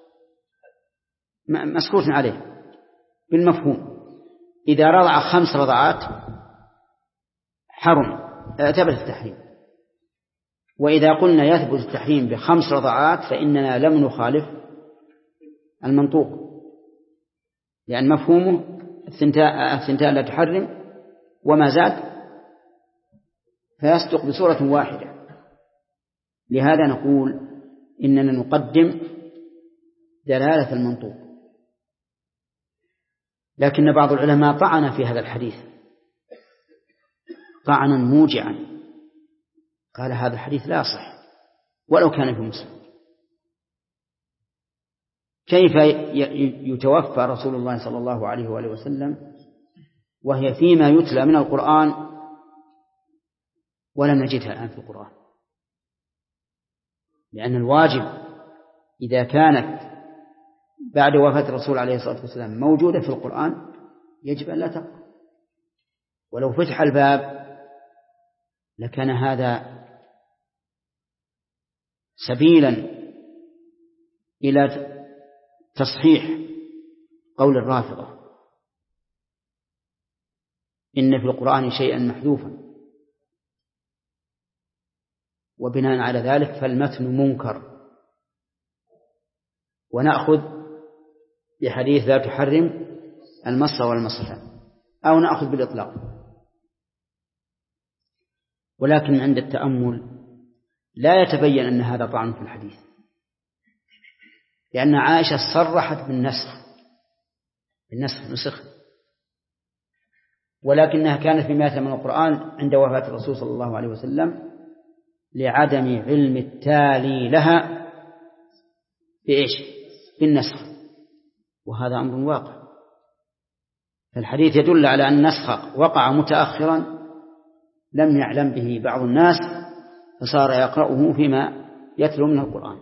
Speaker 1: مسكوت عليه بالمفهوم. إذا رضع خمس رضعات حرم، ثبت التحريم. وإذا قلنا يثبت التحريم بخمس رضعات فإننا لم نخالف المنطوق، لأن مفهومه الثنتان لا تحرم، وما زاد فيصدق بصورة واحدة. لهذا نقول إننا نقدم دلالة المنطوق. لكن بعض العلماء طعن في هذا الحديث طعنا موجعا، قال هذا الحديث لا صح ولو كان في مسلم. كيف يتوفى رسول الله صلى الله عليه وآله وسلم وهي فيما يتلى من القرآن ولم نجدها الآن في القرآن؟ لأن الواجب إذا كانت بعد وفاة الرسول عليه الصلاة والسلام موجودة في القرآن يجب أن لا تقع. ولو فتح الباب لكان هذا سبيلا إلى تصحيح قول الرافضة إن في القرآن شيئا محذوفا، وبناء على ذلك فالمتن منكر، ونأخذ بحديث لا تحرم المصة والمصتان، أو نأخذ بالإطلاق. ولكن عند التأمل لا يتبين أن هذا طعن في الحديث، لأن عائشة صرحت بالنسخ بالنسخ نسخ، ولكنها كانت في مئة من القرآن عند وفاة الرسول صلى الله عليه وسلم لعدم علم التالي لها بإيش؟ بالنسخ، وهذا أمر واقع. فالحديث يدل على أن النسخ وقع متأخرا لم يعلم به بعض الناس فصار يقرأه فيما يتلو من القرآن.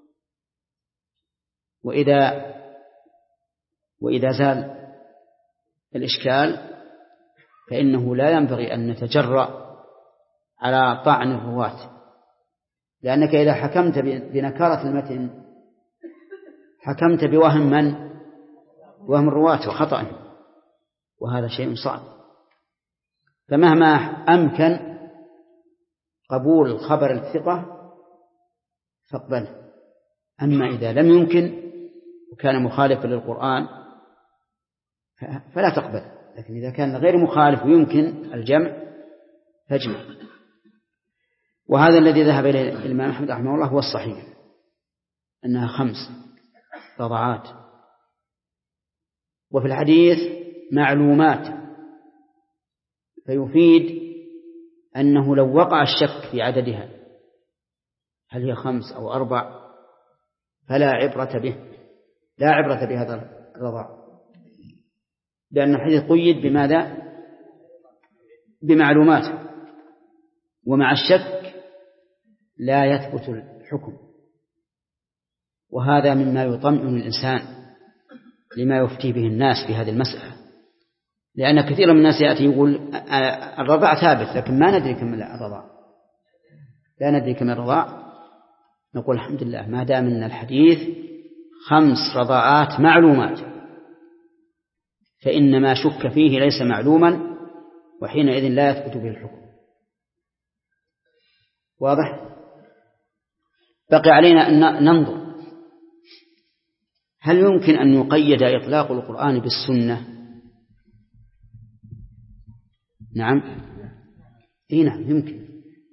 Speaker 1: وإذا وإذا زال الإشكال فإنه لا ينبغي أن نتجرأ على طعن الرواة، لأنك إذا حكمت بنكارة المتن حكمت بوهم من؟ وهم الرواة وخطأهم، وهذا شيء صعب. فمهما أمكن قبول خبر الثقة فاقبله، أما إذا لم يمكن وكان مخالفا للقرآن فلا تقبل. لكن إذا كان غير مخالف ويمكن الجمع فاجمع. وهذا الذي ذهب إليه الإمام أحمد رحمه الله هو الصحيح، أنها خمس رضعات. وفي الحديث معلومات فيفيد أنه لو وقع الشك في عددها هل هي خمس أو أربع فلا عبرة به، لا عبرة بهذا الرضاع، لأن الحديث قيد بماذا؟ بمعلومات، ومع الشك لا يثبت الحكم. وهذا مما يطمئن الإنسان لما يفتي به الناس في هذه المسألة، لأن كثير من الناس يأتي يقول الرضاع ثابت لكن ما ندري كم الرضاع، لا ندري كم الرضاع. نقول الحمد لله ما دام من الحديث خمس رضاعات معلومات، فإن ما شك فيه ليس معلوما، وحينئذ لا يثبت به الحكم. واضح؟ بقي علينا أن ننظر هل يمكن أن يقيد إطلاق القرآن بالسنة؟ نعم، إيه نعم، يمكن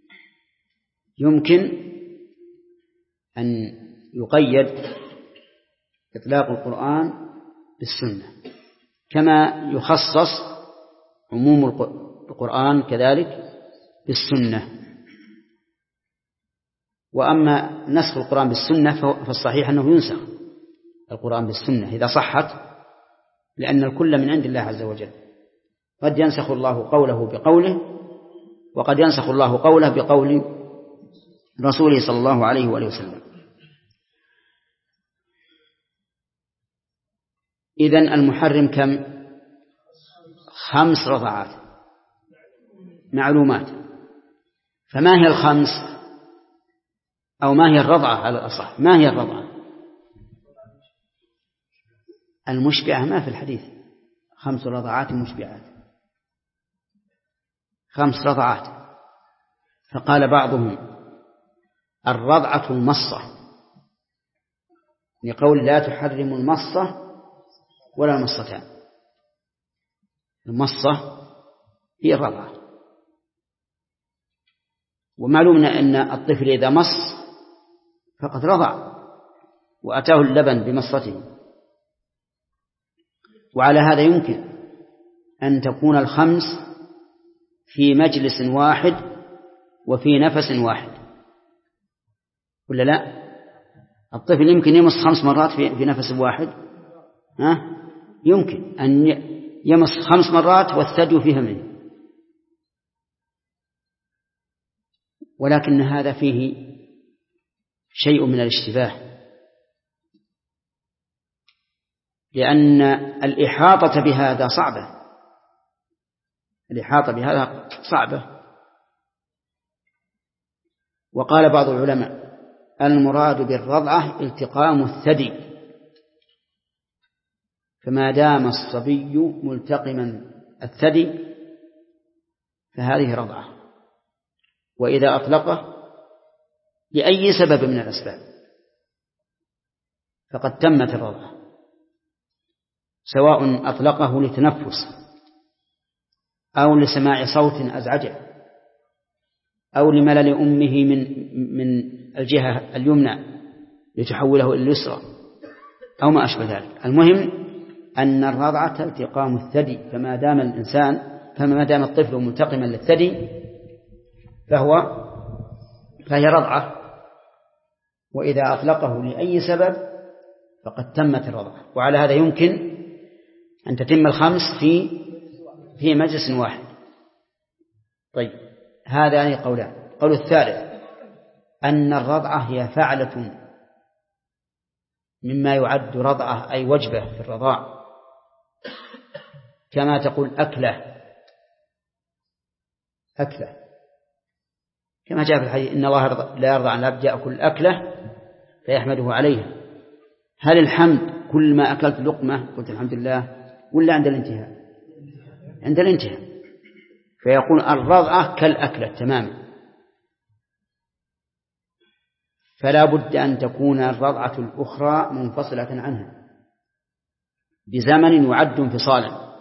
Speaker 1: يمكن أن يقيد إطلاق القرآن بالسنة، كما يخصص عموم القرآن كذلك بالسنة. وأما نسخ القرآن بالسنة فالصحيح أنه ينسخ القرآن بالسنة إذا صحت، لأن الكل من عند الله عز وجل. قد ينسخ الله قوله بقوله، وقد ينسخ الله قوله بقول رسوله صلى الله عليه وآله وسلم. إذن المحرم كم؟ خمس رضعات معلومات. فما هي الخمس؟ أو ما هي الرضعة على الأصح؟ ما هي الرضعة المشبعة؟ ما في الحديث خمس رضعات مشبعات، خمس رضعات. فقال بعضهم الرضعة المصة، لقول لا تحرم المصة ولا المصتان. المصة هي الرضعة، ومعلوم أن الطفل إذا مص فقد رضع وأتاه اللبن بمصته. وعلى هذا يمكن أن تكون الخمس في مجلس واحد وفي نفس واحد، ولا لا؟ الطفل يمكن يمص خمس مرات في نفس واحد، ها؟ يمكن أن يمص خمس مرات والثدي فيها منه، ولكن هذا فيه شيء من الاشتباه، لأن الإحاطة بهذا صعبة، الإحاطة بهذا صعبة. وقال بعض العلماء المراد بالرضعة التقام الثدي، فما دام الصبي ملتقما الثدي فهذه رضعة، وإذا أطلقه لأي سبب من الأسباب فقد تمت الرضعة، سواء أطلقه لتنفس أو لسماع صوت أزعجه أو لملل أمه من من الجهة اليمنى لتحوله إلى اليسرى أو ما أشبه ذلك. المهم أن الرضعة التقام الثدي، فما دام الإنسان فما دام الطفل ملتقما للثدي فهو فهي رضعة، وإذا أطلقه لأي سبب فقد تمت الرضعة. وعلى هذا يمكن أن تتم الخمس في في مجلس واحد. طيب، هذان قولان. قول الثالث أن الرضعة هي فعلة مما يعد رضعة أي وجبة في الرضاع، كما تقول أكلة أكلة، كما جاء في الحديث إن الله لا يرضى عن العبد يأكل أكلة فيحمده عليها. هل الحمد كل ما أكلت لقمة قلت الحمد لله، ولا عند الانتهاء؟ عند الانتهاء. فيكون الرضعة كالأكلة تماما. فلا بد أن تكون الرضعة الأخرى منفصلة عنها بزمن يعد انفصالا،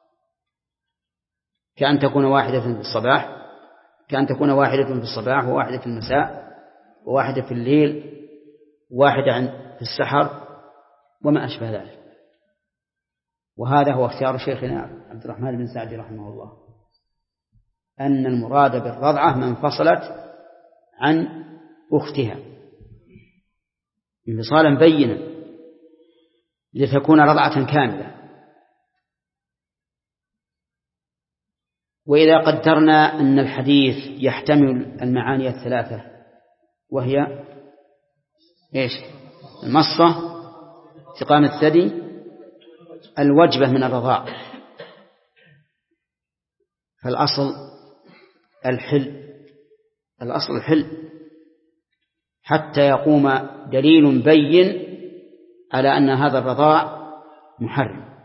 Speaker 1: كأن تكون واحدة في الصباح كأن تكون واحدة في الصباح وواحدة في المساء وواحدة في الليل وواحدة في السحر وما أشبه ذلك. وهذا هو اختيار شيخنا عبد الرحمن بن سعدي رحمه الله. أن المراد بالرضعة من انفصلت عن أختها انفصالا بينا لتكون رضعة كاملة. وإذا قدرنا أن الحديث يحتمل المعاني الثلاثة وهي إيش؟ المصة، استقام الثدي، الوجبة من الرضاع، فالأصل الحل، الأصل الحل حتى يقوم دليل بين على أن هذا الرضاع محرم.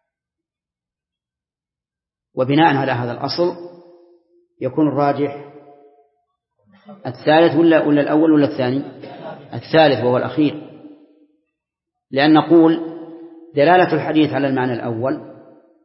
Speaker 1: وبناء على هذا الأصل يكون الراجح الثالث ولا ولا الأول ولا الثاني؟ الثالث وهو الأخير، لأن نقول دلالة الحديث على المعنى الأول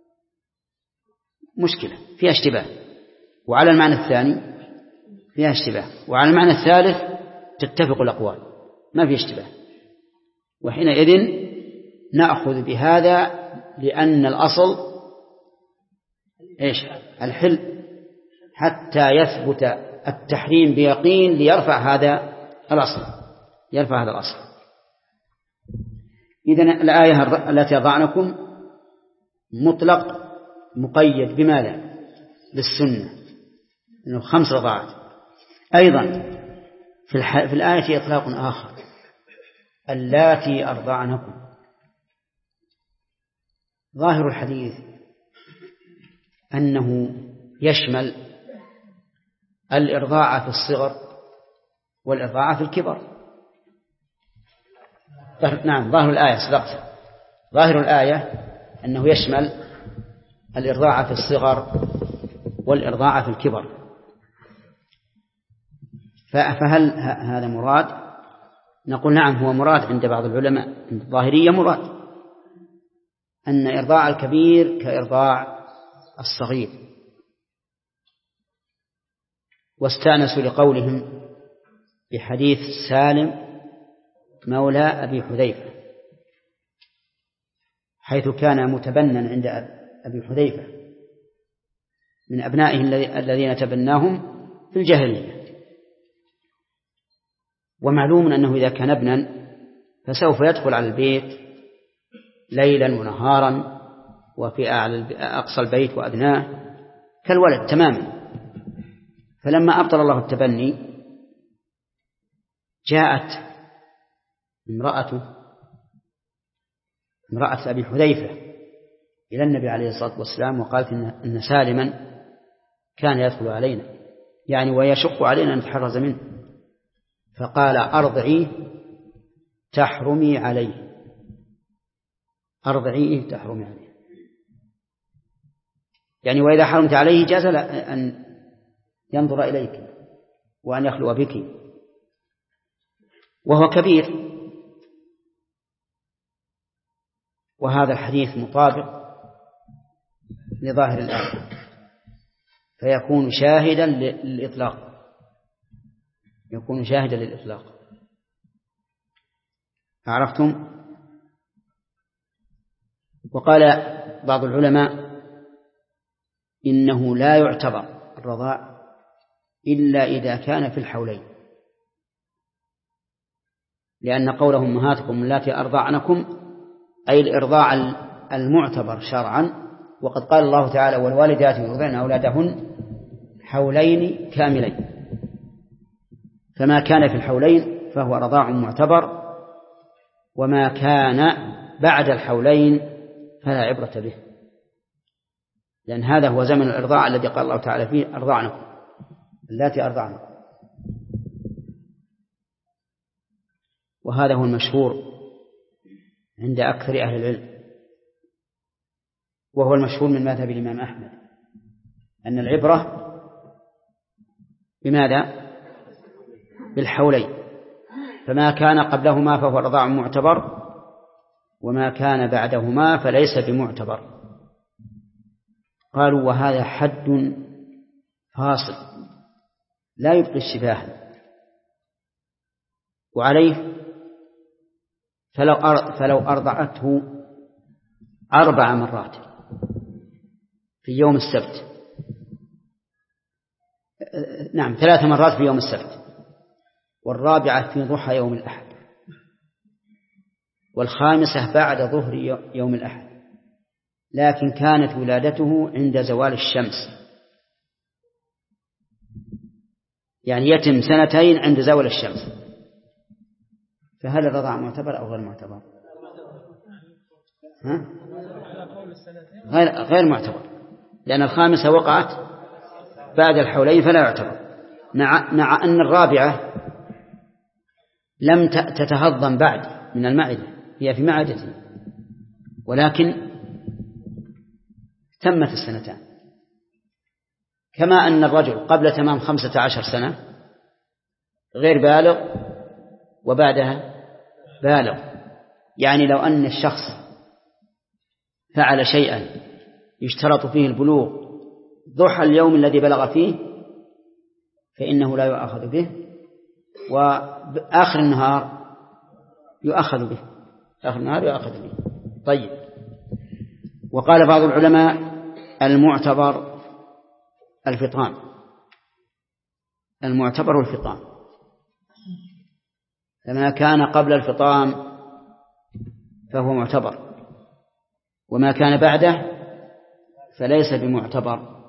Speaker 1: مشكلة فيها اشتباه، وعلى المعنى الثاني فيها اشتباه، وعلى المعنى الثالث تتفق الأقوال ما فيه اشتباه. وحينئذ نأخذ بهذا لأن الأصل إيش؟ الحل حتى يثبت التحريم بيقين ليرفع هذا الأصل، يرفع هذا الأصل. إذن الآية التي أضعنكم مطلق مقيد بماذا؟ بالسنة، إنه خمس رضاعات. أيضا في, في الآية إطلاق آخر، اللاتي أرضعنكم. ظاهر الحديث أنه يشمل الإرضاع في الصغر والإرضاع في الكبر. نعم ظاهر الآية صدقت، ظاهر الآية أنه يشمل الإرضاع في الصغر والإرضاع في الكبر. فهل هذا مراد؟ نقول نعم هو مراد عند بعض العلماء، عند الظاهرية مراد أن إرضاع الكبير كإرضاع الصغير، واستأنسوا لقولهم بحديث سالم مولى أبي حذيفة حيث كان متبنًا عند أبي حذيفة من أبنائه الذين تبناهم في الجاهلية. ومعلوم أنه إذا كان ابنا فسوف يدخل على البيت ليلا ونهارا وفي أقصى البيت وأدناه كالولد تماما. فلما أبطل الله التبني جاءت امرأته امرأة أبي حذيفة إلى النبي عليه الصلاة والسلام وقالت إن سالما كان يدخل علينا يعني ويشق علينا أن نتحرز منه، فقال أرضعيه تحرمي عليه، أرضعيه تحرمي عليه، يعني وإذا حرمت عليه جاز أن ينظر إليك وأن يخلو بك وهو كبير. وهذا الحديث مطابق لظاهر الآية فيكون شاهدا للإطلاق، يكون شاهدا للإطلاق. عرفتم؟ وقال بعض العلماء إنه لا يعتبر الرضاع إلا إذا كان في الحولين، لأن قولهم أمهاتكم اللاتي أرضعنكم أي الإرضاع المعتبر شرعا، وقد قال الله تعالى والوالدات يرضعن أولادهن حولين كاملين، فما كان في الحولين فهو رضاع معتبر، وما كان بعد الحولين فلا عبرة به، لأن هذا هو زمن الإرضاع الذي قال الله تعالى فيه أرضعنكم اللاتي أرضعنكم. وهذا هو المشهور عند أكثر أهل العلم، وهو المشهور من مذهب الإمام أحمد أن العبرة بماذا؟ بالحولين، فما كان قبلهما فهو رضاع معتبر، وما كان بعدهما فليس بمعتبر. قالوا وهذا حد فاصل لا يبقي الشباه، وعليه فلو فلو أرضعته أربع مرات في يوم السبت نعم ثلاث مرات في يوم السبت، والرابعة في ضحى يوم الأحد، والخامسة بعد ظهر يوم الأحد، لكن كانت ولادته عند زوال الشمس، يعني يتم سنتين عند زوال الشمس. فهل الرضاع معتبر أو غير معتبر؟ ها؟ غير غير معتبر، لأن الخامسة وقعت بعد الحولين فلا يعتبر، مع مع أن الرابعة لم تتهضم بعد من المعدة، هي في معدته، ولكن تمت السنتان، كما أن الرجل قبل تمام خمسة عشر سنة غير بالغ وبعدها بالغ. يعني لو أن الشخص فعل شيئا يشترط فيه البلوغ ضحى اليوم الذي بلغ فيه فإنه لا يؤاخذ به، وآخر النهار يؤاخذ به، آخر النهار يؤاخذ به. طيب، وقال بعض العلماء المعتبر الفطام، المعتبر الفطام، فما كان قبل الفطام فهو معتبر، وما كان بعده فليس بمعتبر،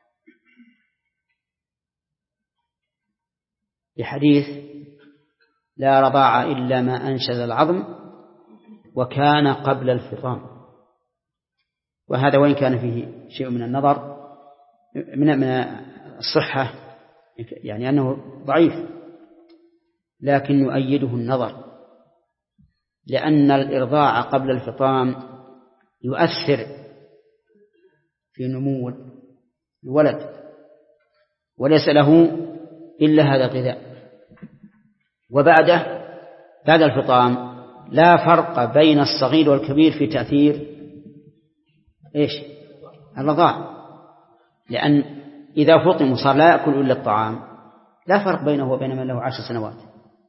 Speaker 1: بحديث لا رضاع إلا ما أنشز العظم وكان قبل الفطام. وهذا وإن كان فيه شيء من النظر من الصحة، يعني أنه ضعيف، لكن يؤيده النظر، لأن الإرضاع قبل الفطام يؤثر في نمو الولد، وليس له إلا هذا الغذاء. وبعده بعد الفطام لا فرق بين الصغير والكبير في تأثير إيش الرضاع، لأن إذا فطم وصار لا يأكل إلا الطعام لا فرق بينه وبين من له عشر سنوات.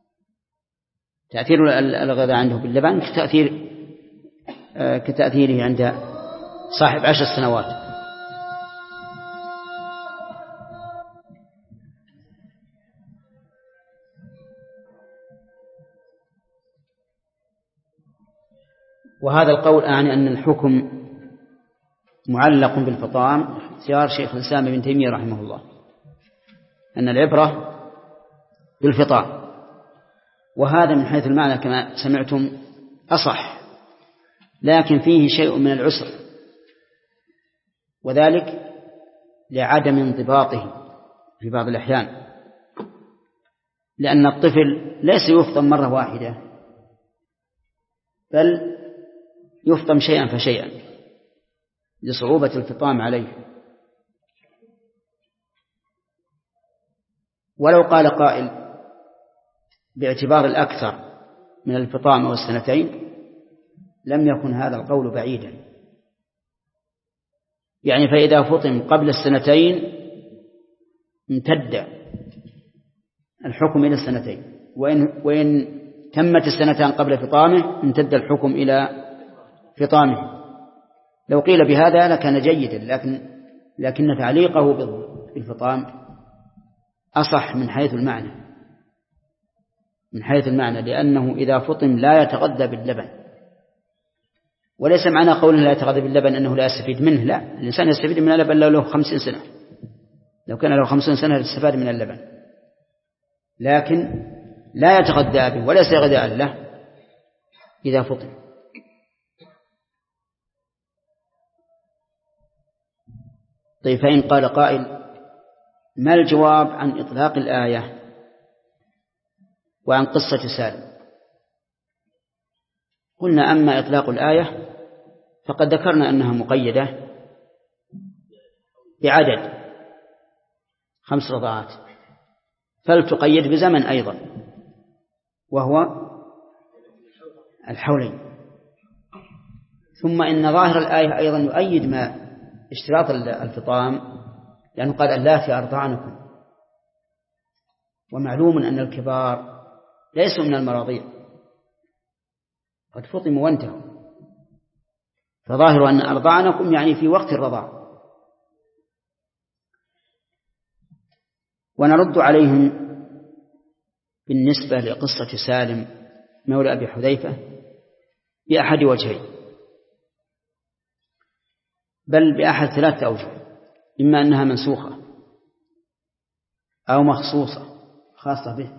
Speaker 1: تأثير الغذاء عنده باللبن كتأثير كتأثيره عند صاحب عشر سنوات. وهذا القول أعني أن الحكم معلق بالفطام، اختيار شيخ الإسلام ابن تيمية رحمه الله، أن العبرة بالفطام، وهذا من حيث المعنى كما سمعتم أصح، لكن فيه شيء من العسر، وذلك لعدم انضباطه في بعض الأحيان، لأن الطفل ليس يفطم مرة واحدة، بل يفطم شيئا فشيئا لصعوبة الفطام عليه. ولو قال قائل باعتبار الأكثر من الفطام والسنتين لم يكن هذا القول بعيدا، يعني فإذا فطم قبل السنتين امتد الحكم إلى السنتين، وإن, وإن تمت السنتان قبل فطامه امتد الحكم إلى فطامه. لو قيل بهذا لكان جيدا، لكن لكن تعليقه بالفطام أصح من حيث المعنى، من حيث المعنى لأنه إذا فطم لا يتغذى باللبن، وليس معنى قوله لا يتغذى باللبن أنه لا يستفيد منه، لا، الإنسان يستفيد من اللبن لو له خمسين سنة، لو كان له خمسين سنة يستفاد من اللبن، لكن لا يتغذى به وليس غذاء له إذا فطم. طيب، فإن قال قائل ما الجواب عن إطلاق الآية وعن قصة سالم؟ قلنا أما إطلاق الآية فقد ذكرنا أنها مقيدة بعدد خمس رضاعات، فلتقيد بزمن أيضا وهو الحولين. ثم إن ظاهر الآية أيضا يؤيد ما اشتراط الفطام، لأنه قال اللاتي أرضعنكم، ومعلوم أن الكبار ليسوا من المراضيع، قد فطموا وانتهوا، فظاهر أن أرضعنكم يعني في وقت الرضاع. ونرد عليهم بالنسبة لقصة سالم مولى أبي حذيفة بأحد وجهين، بل بأحد ثلاثة أوجه: إما أنها منسوخة أو مخصوصة خاصة به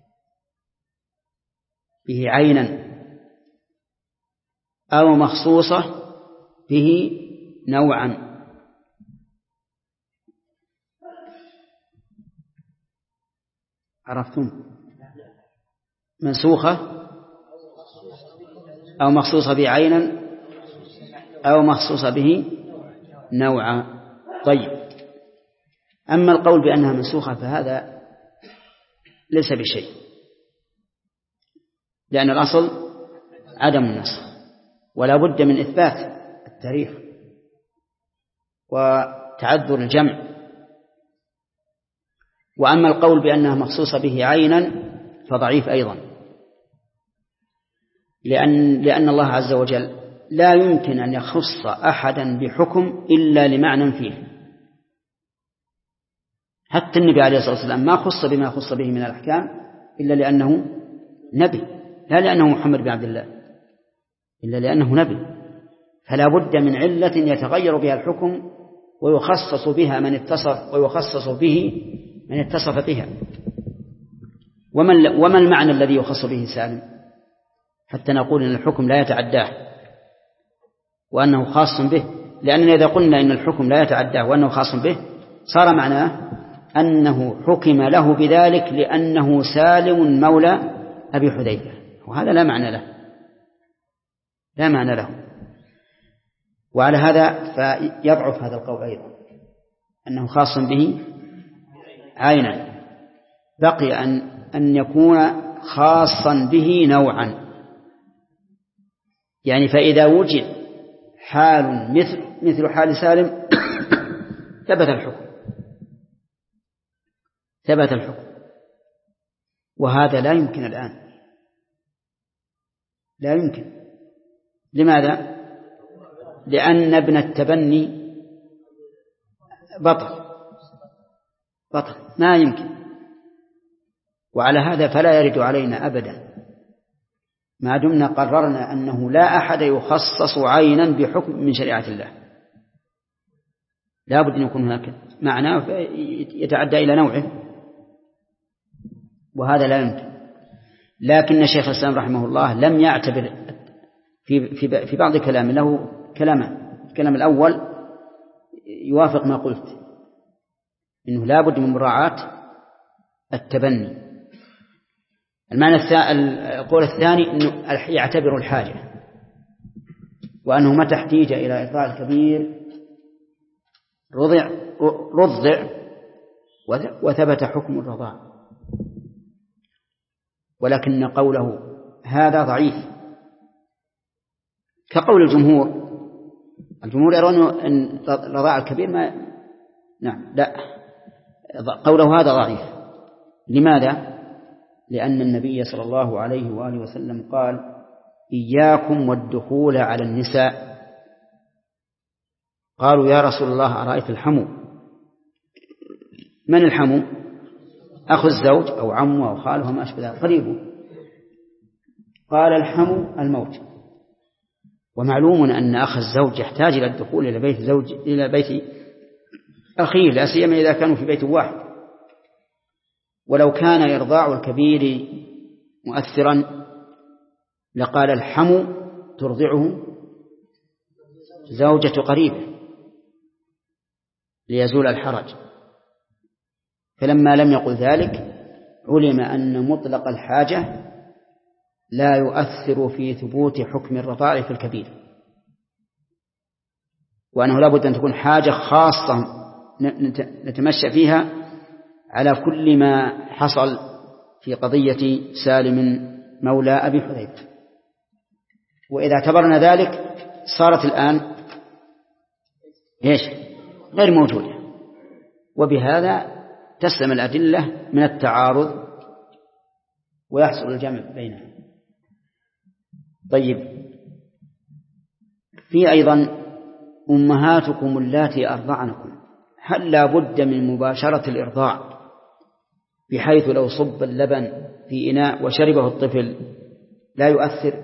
Speaker 1: به عينا، أو مخصوصة به نوعا. عرفتم؟ منسوخة أو مخصوصة به عينا أو مخصوصة به نوعا. طيب، أما القول بأنها منسوخة فهذا ليس بشيء، لأن الأصل عدم النسخ، ولا بد من إثبات التاريخ وتعذر الجمع. وأما القول بأنها مخصوصة به عينا فضعيف أيضا، لأن, لأن الله عز وجل لا يمكن أن يخص أحدا بحكم إلا لمعنى فيه. حتى النبي عليه الصلاة والسلام ما خص بما خص به من الأحكام إلا لأنه نبي، لا لأنه محمد بن عبد الله، إلا لأنه نبي. فلا بد من علة يتغير بها الحكم ويخصص بها من اتصف ويخصص به من اتصف بها. وما المعنى الذي يخص به سالم حتى نقول إن الحكم لا يتعداه وأنه خاص به؟ لأننا إذا قلنا إن الحكم لا يتعداه وأنه خاص به صار معناه أنه حكم له بذلك لأنه سالم مولى أبي حذيفة، وهذا لا معنى له، لا معنى له. وعلى هذا فيضعف هذا القول أيضا أنه خاص به عينا. بقي أن أن يكون خاصا به نوعا، يعني فإذا وجد حال مثل مثل حال سالم ثبت الحكم ثبت الحكم وهذا لا يمكن الآن، لا يمكن. لماذا؟ لأن ابن التبني بطل بطل ما يمكن. وعلى هذا فلا يرد علينا أبدا ما دمنا قررنا أنه لا أحد يخصص عينا بحكم من شريعة الله، لا بد أن يكون هناك معنى يتعدى إلى نوعه، وهذا لا يمكن. لكن شيخ الإسلام رحمه الله لم يعتبر في في في بعض كلامه له كلامان. الكلام الأول يوافق ما قلت، إنه لا بد من مراعاة التبني. المعنى القول الثاني أنه يعتبر الحاجة، وأنه متى احتيج إلى إرضاع الكبير رضع رضع وثبت حكم الرضاع. ولكن قوله هذا ضعيف كقول الجمهور. الجمهور يرون أن رضاع الكبير ما نعم لا، قوله هذا ضعيف. لماذا؟ لأن النبي صلى الله عليه وآله وسلم قال إياكم والدخول على النساء. قالوا يا رسول الله أرأيت الحمو؟ من الحمو؟ أخو الزوج أو عمه أو خاله وما أشبه ذلك قريبه. قال الحمو الموت. ومعلوم أن أخ الزوج يحتاج إلى الدخول إلى بيت زوج إلى بيت أخيه، لا سيما إذا كانوا في بيت واحد. ولو كان إرضاع الكبير مؤثرا لقال الحمو ترضعه زوجة قريبه ليزول الحرج. فلما لم يقل ذلك علم أن مطلق الحاجة لا يؤثر في ثبوت حكم الرضاع في الكبير، وأنه لا بد أن تكون حاجة خاصة نتمشى فيها على كل ما حصل في قضية سالم مولى أبي حذيفة. وإذا اعتبرنا ذلك صارت الآن إيش؟ غير موجودة، وبهذا تسلم الأدلة من التعارض ويحصل الجمع بينها. طيب، في أيضا أمهاتكم اللاتي أرضعنكم، هل لا بد من مباشرة الإرضاع بحيث لو صب اللبن في إناء وشربه الطفل لا يؤثر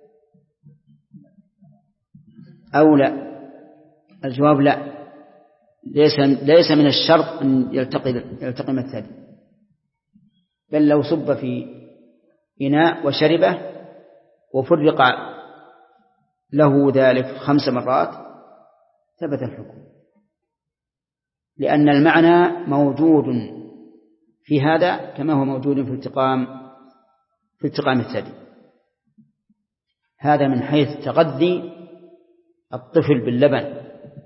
Speaker 1: أو لا؟ الجواب لا، ليس ليس من الشرط أن يلتقي يلتقم الثدي، بل لو صب في إناء وشربه وفرق له ذلك خمس مرات ثبت الحكم، لأن المعنى موجود في هذا كما هو موجود في التقام في التقام الثدي. هذا من حيث تغذي الطفل باللبن،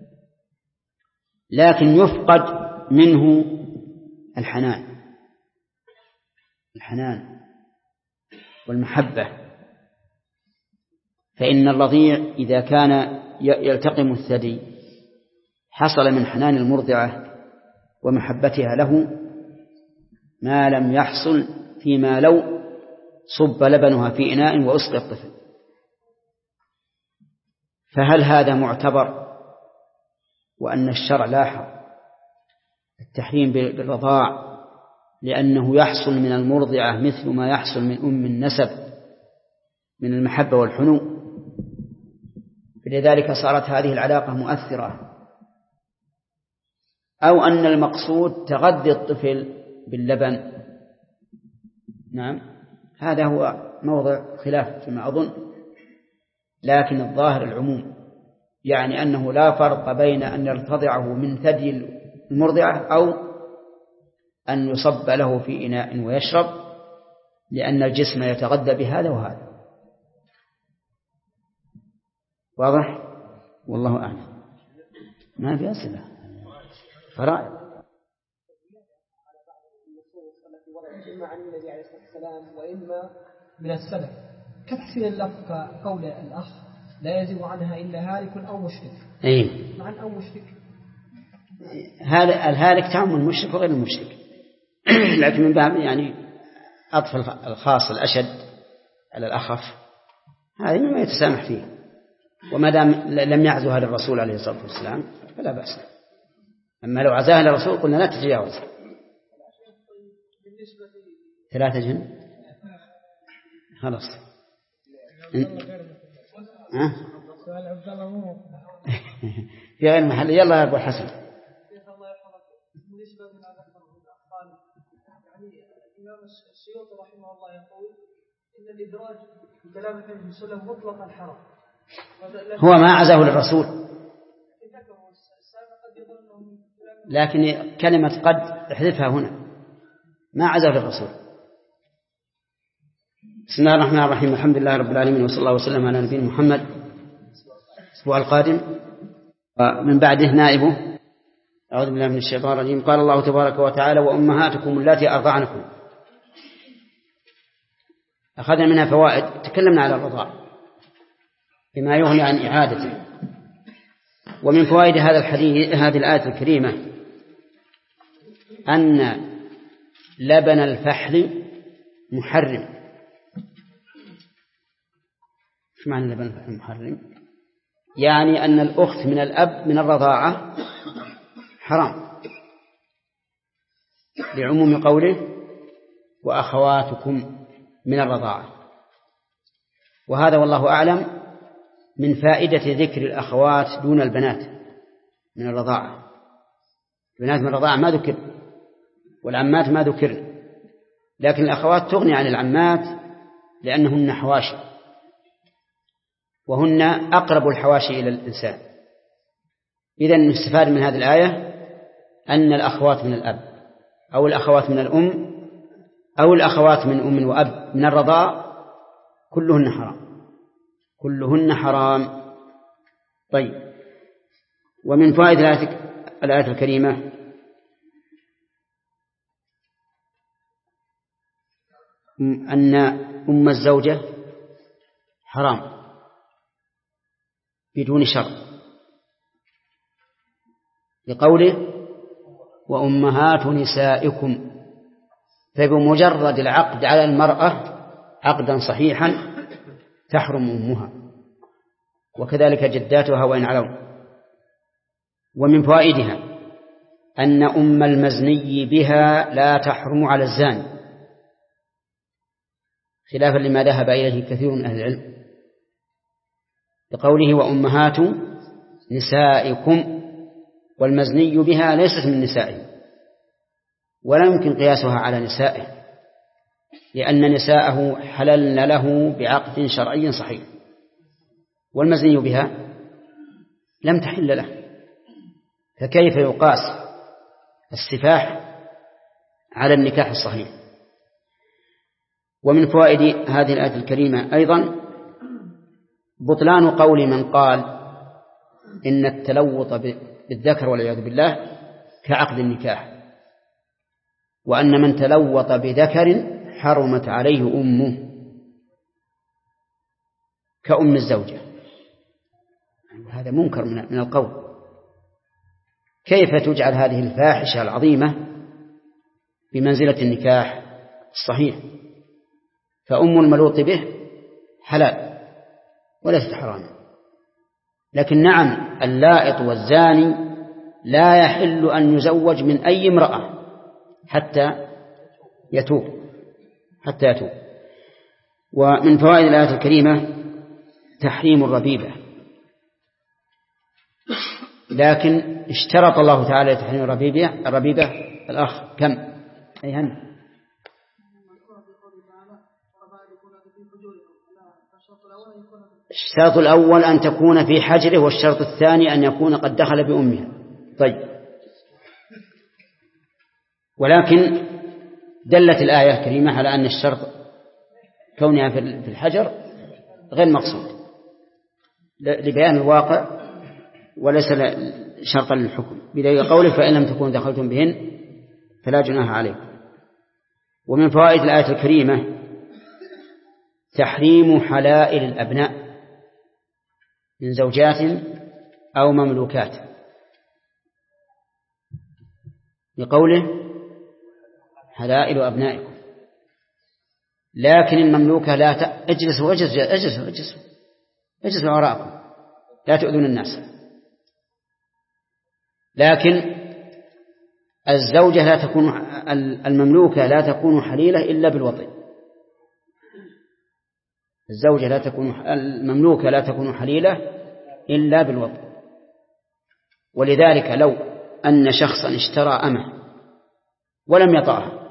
Speaker 1: لكن يفقد منه الحنان الحنان والمحبة، فإن الرضيع إذا كان يلتقم الثدي حصل من حنان المرضعة ومحبتها له ما لم يحصل فيما لو صب لبنها في إناء وأسقى الطفل. فهل هذا معتبر؟ وأن الشرع لاحظ التحريم بالرضاع لأنه يحصل من المرضعة مثل ما يحصل من أم النسب من المحبة والحنو، فلذلك صارت هذه العلاقة مؤثرة، أو أن المقصود تغذي الطفل باللبن. نعم، هذا هو موضع خلاف فيما أظن، لكن الظاهر العموم، يعني أنه لا فرق بين أن يرتضعه من ثدي المرضعة أو أن يصب له في إناء ويشرب، لأن الجسم يتغذى بهذا وهذا. واضح؟ والله أعلم. ما في أسئلة فرائض.
Speaker 3: إما عن النبي عليه الصلاة والسلام وإما من السلف كتحسين اللفظ كقول الأخ لا يزيغ عنها إلا هالك أو مشرك.
Speaker 1: أي.
Speaker 3: معنى أو مشرك.
Speaker 1: هذا الهالك تعم المشرك وغير المشرك، لكن من باب يعني أطفال الخاص الأشد على الأخف، هذا مما يتسامح فيه، وما دام لم يعزها للرسول عليه الصلاة والسلام فلا بأس. أما لو عزاها للرسول قلنا لا تتجاوز ثلاثة جن خلاص. ها؟ في غير محل. يلا يا أبو الحسن.
Speaker 3: بالنسبة لما ذكره الأخوان، يعني الإمام السيوطي رحمه الله يقول إن الإدراج بكلام النبي صلى الله عليه وسلم مطلقا حرام.
Speaker 1: هو ما عزاه للرسول، لكن كلمة قد احذفها هنا، ما عزاه للرسول. بسم الله الرحمن الرحيم، الحمد لله رب العالمين، وصلى الله وسلم على نبينا محمد. الأسبوع القادم ومن بعده نائبه. أعوذ بالله من الشيطان الرجيم. قال الله تبارك وتعالى: وأمهاتكم اللاتي أرضعنكم. أخذنا منها فوائد، تكلمنا على الرضاع بما يغني عن إعادته. ومن فوائد هذا الحديث هذه الآية الكريمة أن لبن الفحل محرم. ايش معنى لبن الفحل محرم؟ يعني أن الأخت من الأب من الرضاعة حرام، لعموم قوله: وأخواتكم من الرضاعة. وهذا والله أعلم من فائدة ذكر الأخوات دون البنات من الرضاعة. البنات من الرضاعة ما ذكر، والعمات ما ذكر، لكن الأخوات تغني عن العمات لأنهن حواشي، وهن أقرب الحواشي إلى الإنسان. إذن نستفاد من هذه الآية أن الأخوات من الأب أو الأخوات من الأم أو الأخوات من أم وأب من الرضاع كلهن حرام، كلهن حرام. طيب، ومن فوائد الآية الكريمة أن أم الزوجة حرام بدون شرط، لقوله: وأمهات نسائكم، فبمجرد العقد على المرأة عقدا صحيحا تحرم أمها، وكذلك جداتها وإن علوا. ومن فوائدها أن أم المزني بها لا تحرم على الزاني، خلافا لما ذهب إليه كثير من أهل العلم بقوله وأمهات نسائكم، والمزني بها ليست من نسائه، ولا يمكن قياسها على نسائه، لأن نساءه حللن له بعقد شرعي صحيح، والمزني بها لم تحل له، فكيف يقاس السفاح على النكاح الصحيح؟ ومن فوائد هذه الآية الكريمة أيضا بطلان قول من قال إن التلوط بالذكر والعياذ بالله كعقد النكاح، وأن من تلوط بذكر حرمت عليه أمه كأم الزوجة. هذا منكر من القول. كيف تجعل هذه الفاحشة العظيمة بمنزلة النكاح الصحيح؟ فأم الملوط به حلال وليست حراما، لكن نعم اللائط والزاني لا يحل أن يزوج من أي امرأة حتى يتوب حتى يتوب. ومن فوائد الآية الكريمة تحريم الربيبة، لكن اشترط الله تعالى تحريم الربيبة الربيبة الأخ كم أي هم الشرط الأول أن تكون في حجره، والشرط الثاني أن يكون قد دخل بأمها. طيب، ولكن دلت الآية الكريمة على أن الشرط كونها في الحجر غير مقصود لبيان الواقع وليس شرطا للحكم، بدليل قوله فإن لم تكونوا دخلتم بهن فلا جناح عليكم. ومن فوائد الآية الكريمة تحريم حلائل الأبناء من زوجات أو مملوكات، بقوله حلائل أبنائكم، لكن المملوكة لا ت... اجلسوا اجلسوا اجلسوا اجلسوا اجلسوا وراءكم لا تؤذون الناس. لكن الزوجة لا تكون المملوكة لا تكون حليلة إلا بالوطء، الزوجة لا تكون المملوكة لا تكون حليلة إلا بالوطء. ولذلك لو أن شخصا اشترى أمه ولم يطأها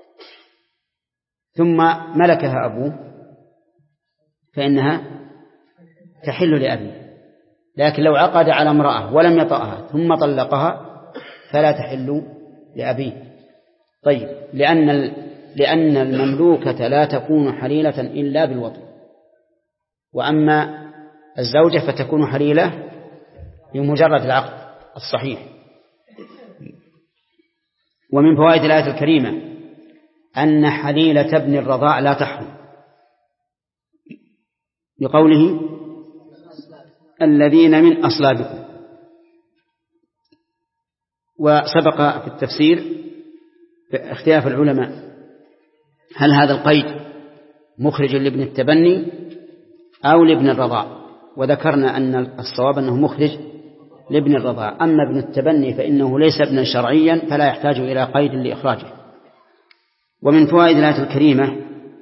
Speaker 1: ثم ملكها أبوه فإنها تحل لأبيه، لكن لو عقد على امرأة ولم يطأها ثم طلقها فلا تحل لأبيه. طيب، لأن لأن المملوكة لا تكون حليلة إلا بالوطء، وأما الزوجة فتكون حليلة بمجرد العقد الصحيح. ومن فوائد الآية الكريمة أن حليلة ابن الرضاع لا تحرم، بقوله الذين من أصلابكم. وسبق في التفسير اختلاف العلماء هل هذا القيد مخرج لابن التبني أو لابن الرضاع، وذكرنا أن الصواب أنه مخرج لابن الرضاع، أما ابن التبني فإنه ليس ابنا شرعيا فلا يحتاج إلى قيد لإخراجه. ومن فوائد الآية الكريمة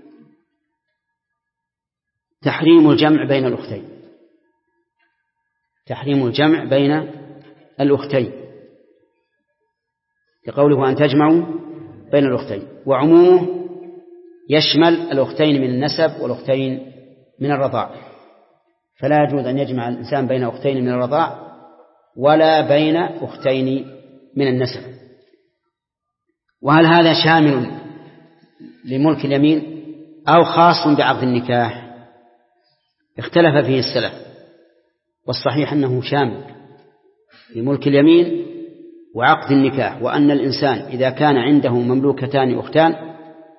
Speaker 1: تحريم الجمع بين الأختين، تحريم الجمع بين الأختين لقوله أن تجمعوا بين الأختين، وعمومه يشمل الأختين من النسب والأختين من الرضاع، فلا يجوز أن يجمع الإنسان بين أختين من الرضاع ولا بين أختين من النسب. وهل هذا شامل لملك اليمين أو خاص بعقد النكاح؟ اختلف فيه السلف، والصحيح أنه شامل لملك اليمين وعقد النكاح، وأن الإنسان إذا كان عنده مملوكتان أختان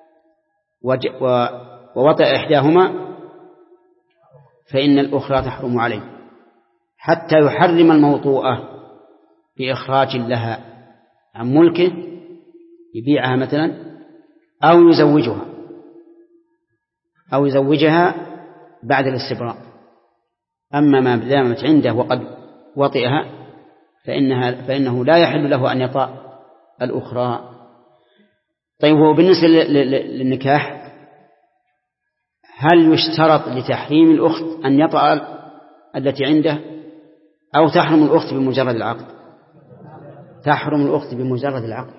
Speaker 1: ووطئ إحداهما فإن الأخرى تحرم عليه حتى يحرم الموطوءة بإخراج لها عن ملكه، يبيعها مثلا أو يزوجها أو يزوجها بعد الاستبراء. أما ما دامت عنده وقد وطئها فإنها فإنه لا يحل له أن يطأ الأخرى. طيب، وبالنسبة للنكاح هل يشترط لتحريم الأخت أن يطأ التي عنده أو تحرم الأخت بمجرد العقد؟ تحرم الأخت بمجرد العقد.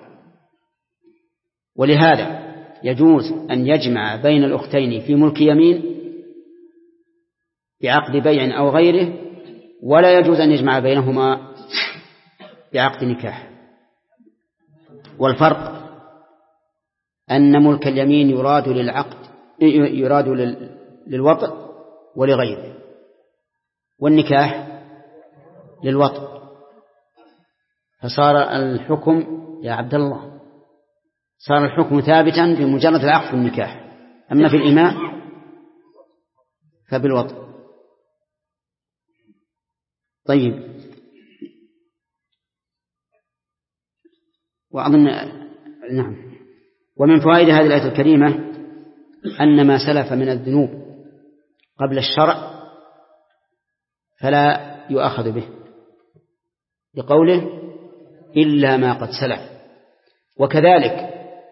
Speaker 1: ولهذا يجوز أن يجمع بين الأختين في ملك يمين بعقد بيع أو غيره، ولا يجوز أن يجمع بينهما بعقد نكاح. والفرق أن ملك اليمين يراد للعقد يراد للوطء ولغيره، والنكاح للوطء. فصار الحكم يا عبد الله صار الحكم ثابتا بمجرد العقد في النكاح، أما في الإماء فبالوطء. طيب، وأظن نعم. ومن فوائد هذه الآية الكريمة أن ما سلف من الذنوب قبل الشرع فلا يؤخذ به، لقوله إلا ما قد سلف. وكذلك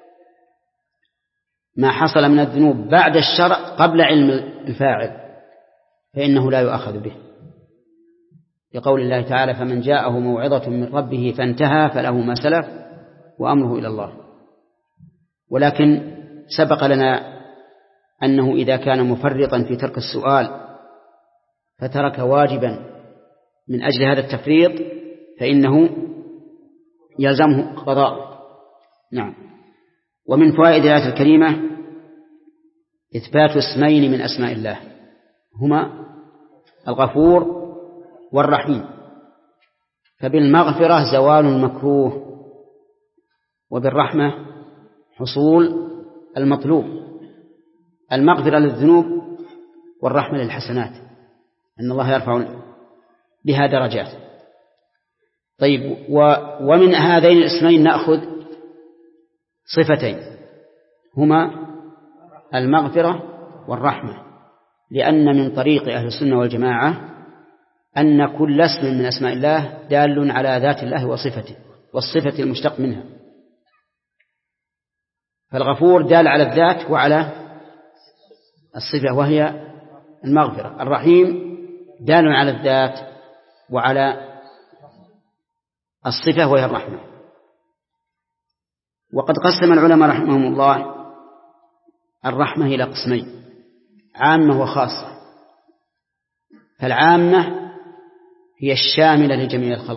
Speaker 1: ما حصل من الذنوب بعد الشرع قبل علم الفاعل فإنه لا يؤخذ به، لقول الله تعالى فمن جاءه موعظة من ربه فانتهى فله ما سلف وأمره إلى الله. ولكن سبق لنا أنه إذا كان مفرطا في ترك السؤال فترك واجبا من أجل هذا التفريط فإنه يلزمه قضاء. نعم. ومن فوائد الآية الكريمة إثبات اسمين من أسماء الله هما الغفور والرحيم، فبالمغفرة زوال المكروه، وبالرحمة حصول المطلوب. المغفرة للذنوب والرحمة للحسنات، أن الله يرفع بها درجات. طيب، ومن هذين الاسمين نأخذ صفتين هما المغفرة والرحمة، لأن من طريق أهل السنة والجماعة أن كل اسم من أسماء الله دال على ذات الله وصفته والصفة المشتق منها. فالغفور دال على الذات وعلى الصفة وهي المغفرة. الرحيم دال على الذات وعلى الصفة وهي الرحمة. وقد قسم العلماء رحمهم الله الرحمة إلى قسمين: عامة وخاصة. فالعامة هي الشاملة لجميع الخلق،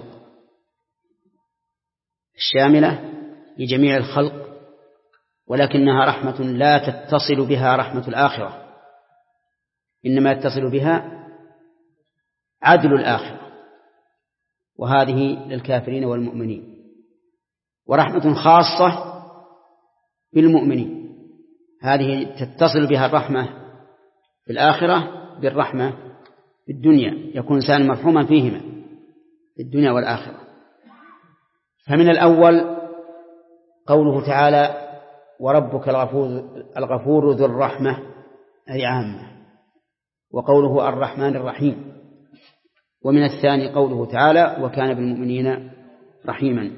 Speaker 1: الشاملة لجميع الخلق، ولكنها رحمة لا تتصل بها رحمة الآخرة، إنما يتصل بها عدل الآخرة، وهذه للكافرين والمؤمنين. ورحمة خاصة بالمؤمنين، هذه تتصل بها الرحمة في الآخرة بالرحمة في الدنيا، يكون إنسان مرحوما فيهما في الدنيا والآخرة. فمن الأول قوله تعالى وربك الغفور, الغفور ذو الرحمة أي عامة، وقوله الرحمن الرحيم. ومن الثاني قوله تعالى وكان بالمؤمنين رحيما.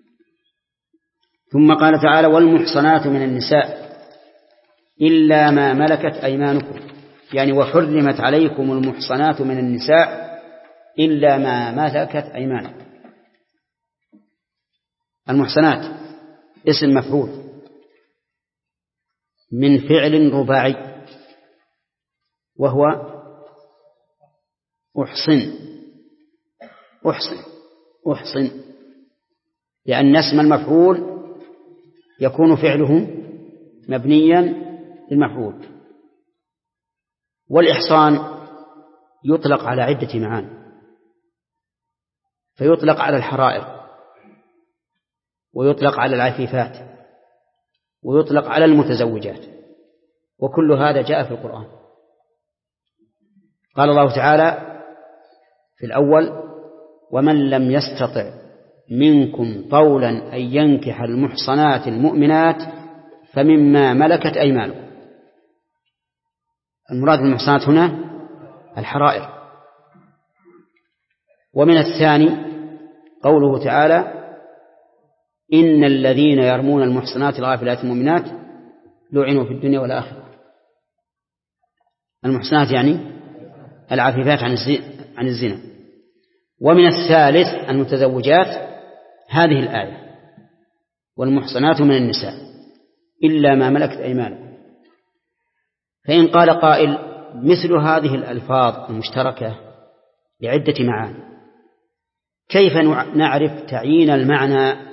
Speaker 1: ثم قال تعالى والمحصنات من النساء إلا ما ملكت أيمانكم، يعني وحرمت عليكم المحصنات من النساء إلا ما ملكت أيمانكم. المحصنات اسم مفعول من فعل رباعي وهو أحصن أحصن أحصن، لأن اسم المفعول يكون فعله مبنيا للمفعول. والإحصان يطلق على عدة معاني، فيطلق على الحرائر، ويطلق على العفيفات، ويطلق على المتزوجات، وكل هذا جاء في القرآن. قال الله تعالى في الأول ومن لم يستطع منكم طولا أن ينكح المحصنات المؤمنات فمما ملكت أيمانكم. المراد بالمحصنات هنا الحرائر. ومن الثاني قوله تعالى إن الذين يرمون المحصنات الغافلات المؤمنات لعنوا في الدنيا والآخرة. المحصنات يعني العفيفات عن الزنا. ومن الثالث المتزوجات هذه الآية والمحصنات من النساء إلا ما ملكت أيمانكم. فإن قال قائل مثل هذه الألفاظ المشتركة لعدة معاني كيف نعرف تعيين المعنى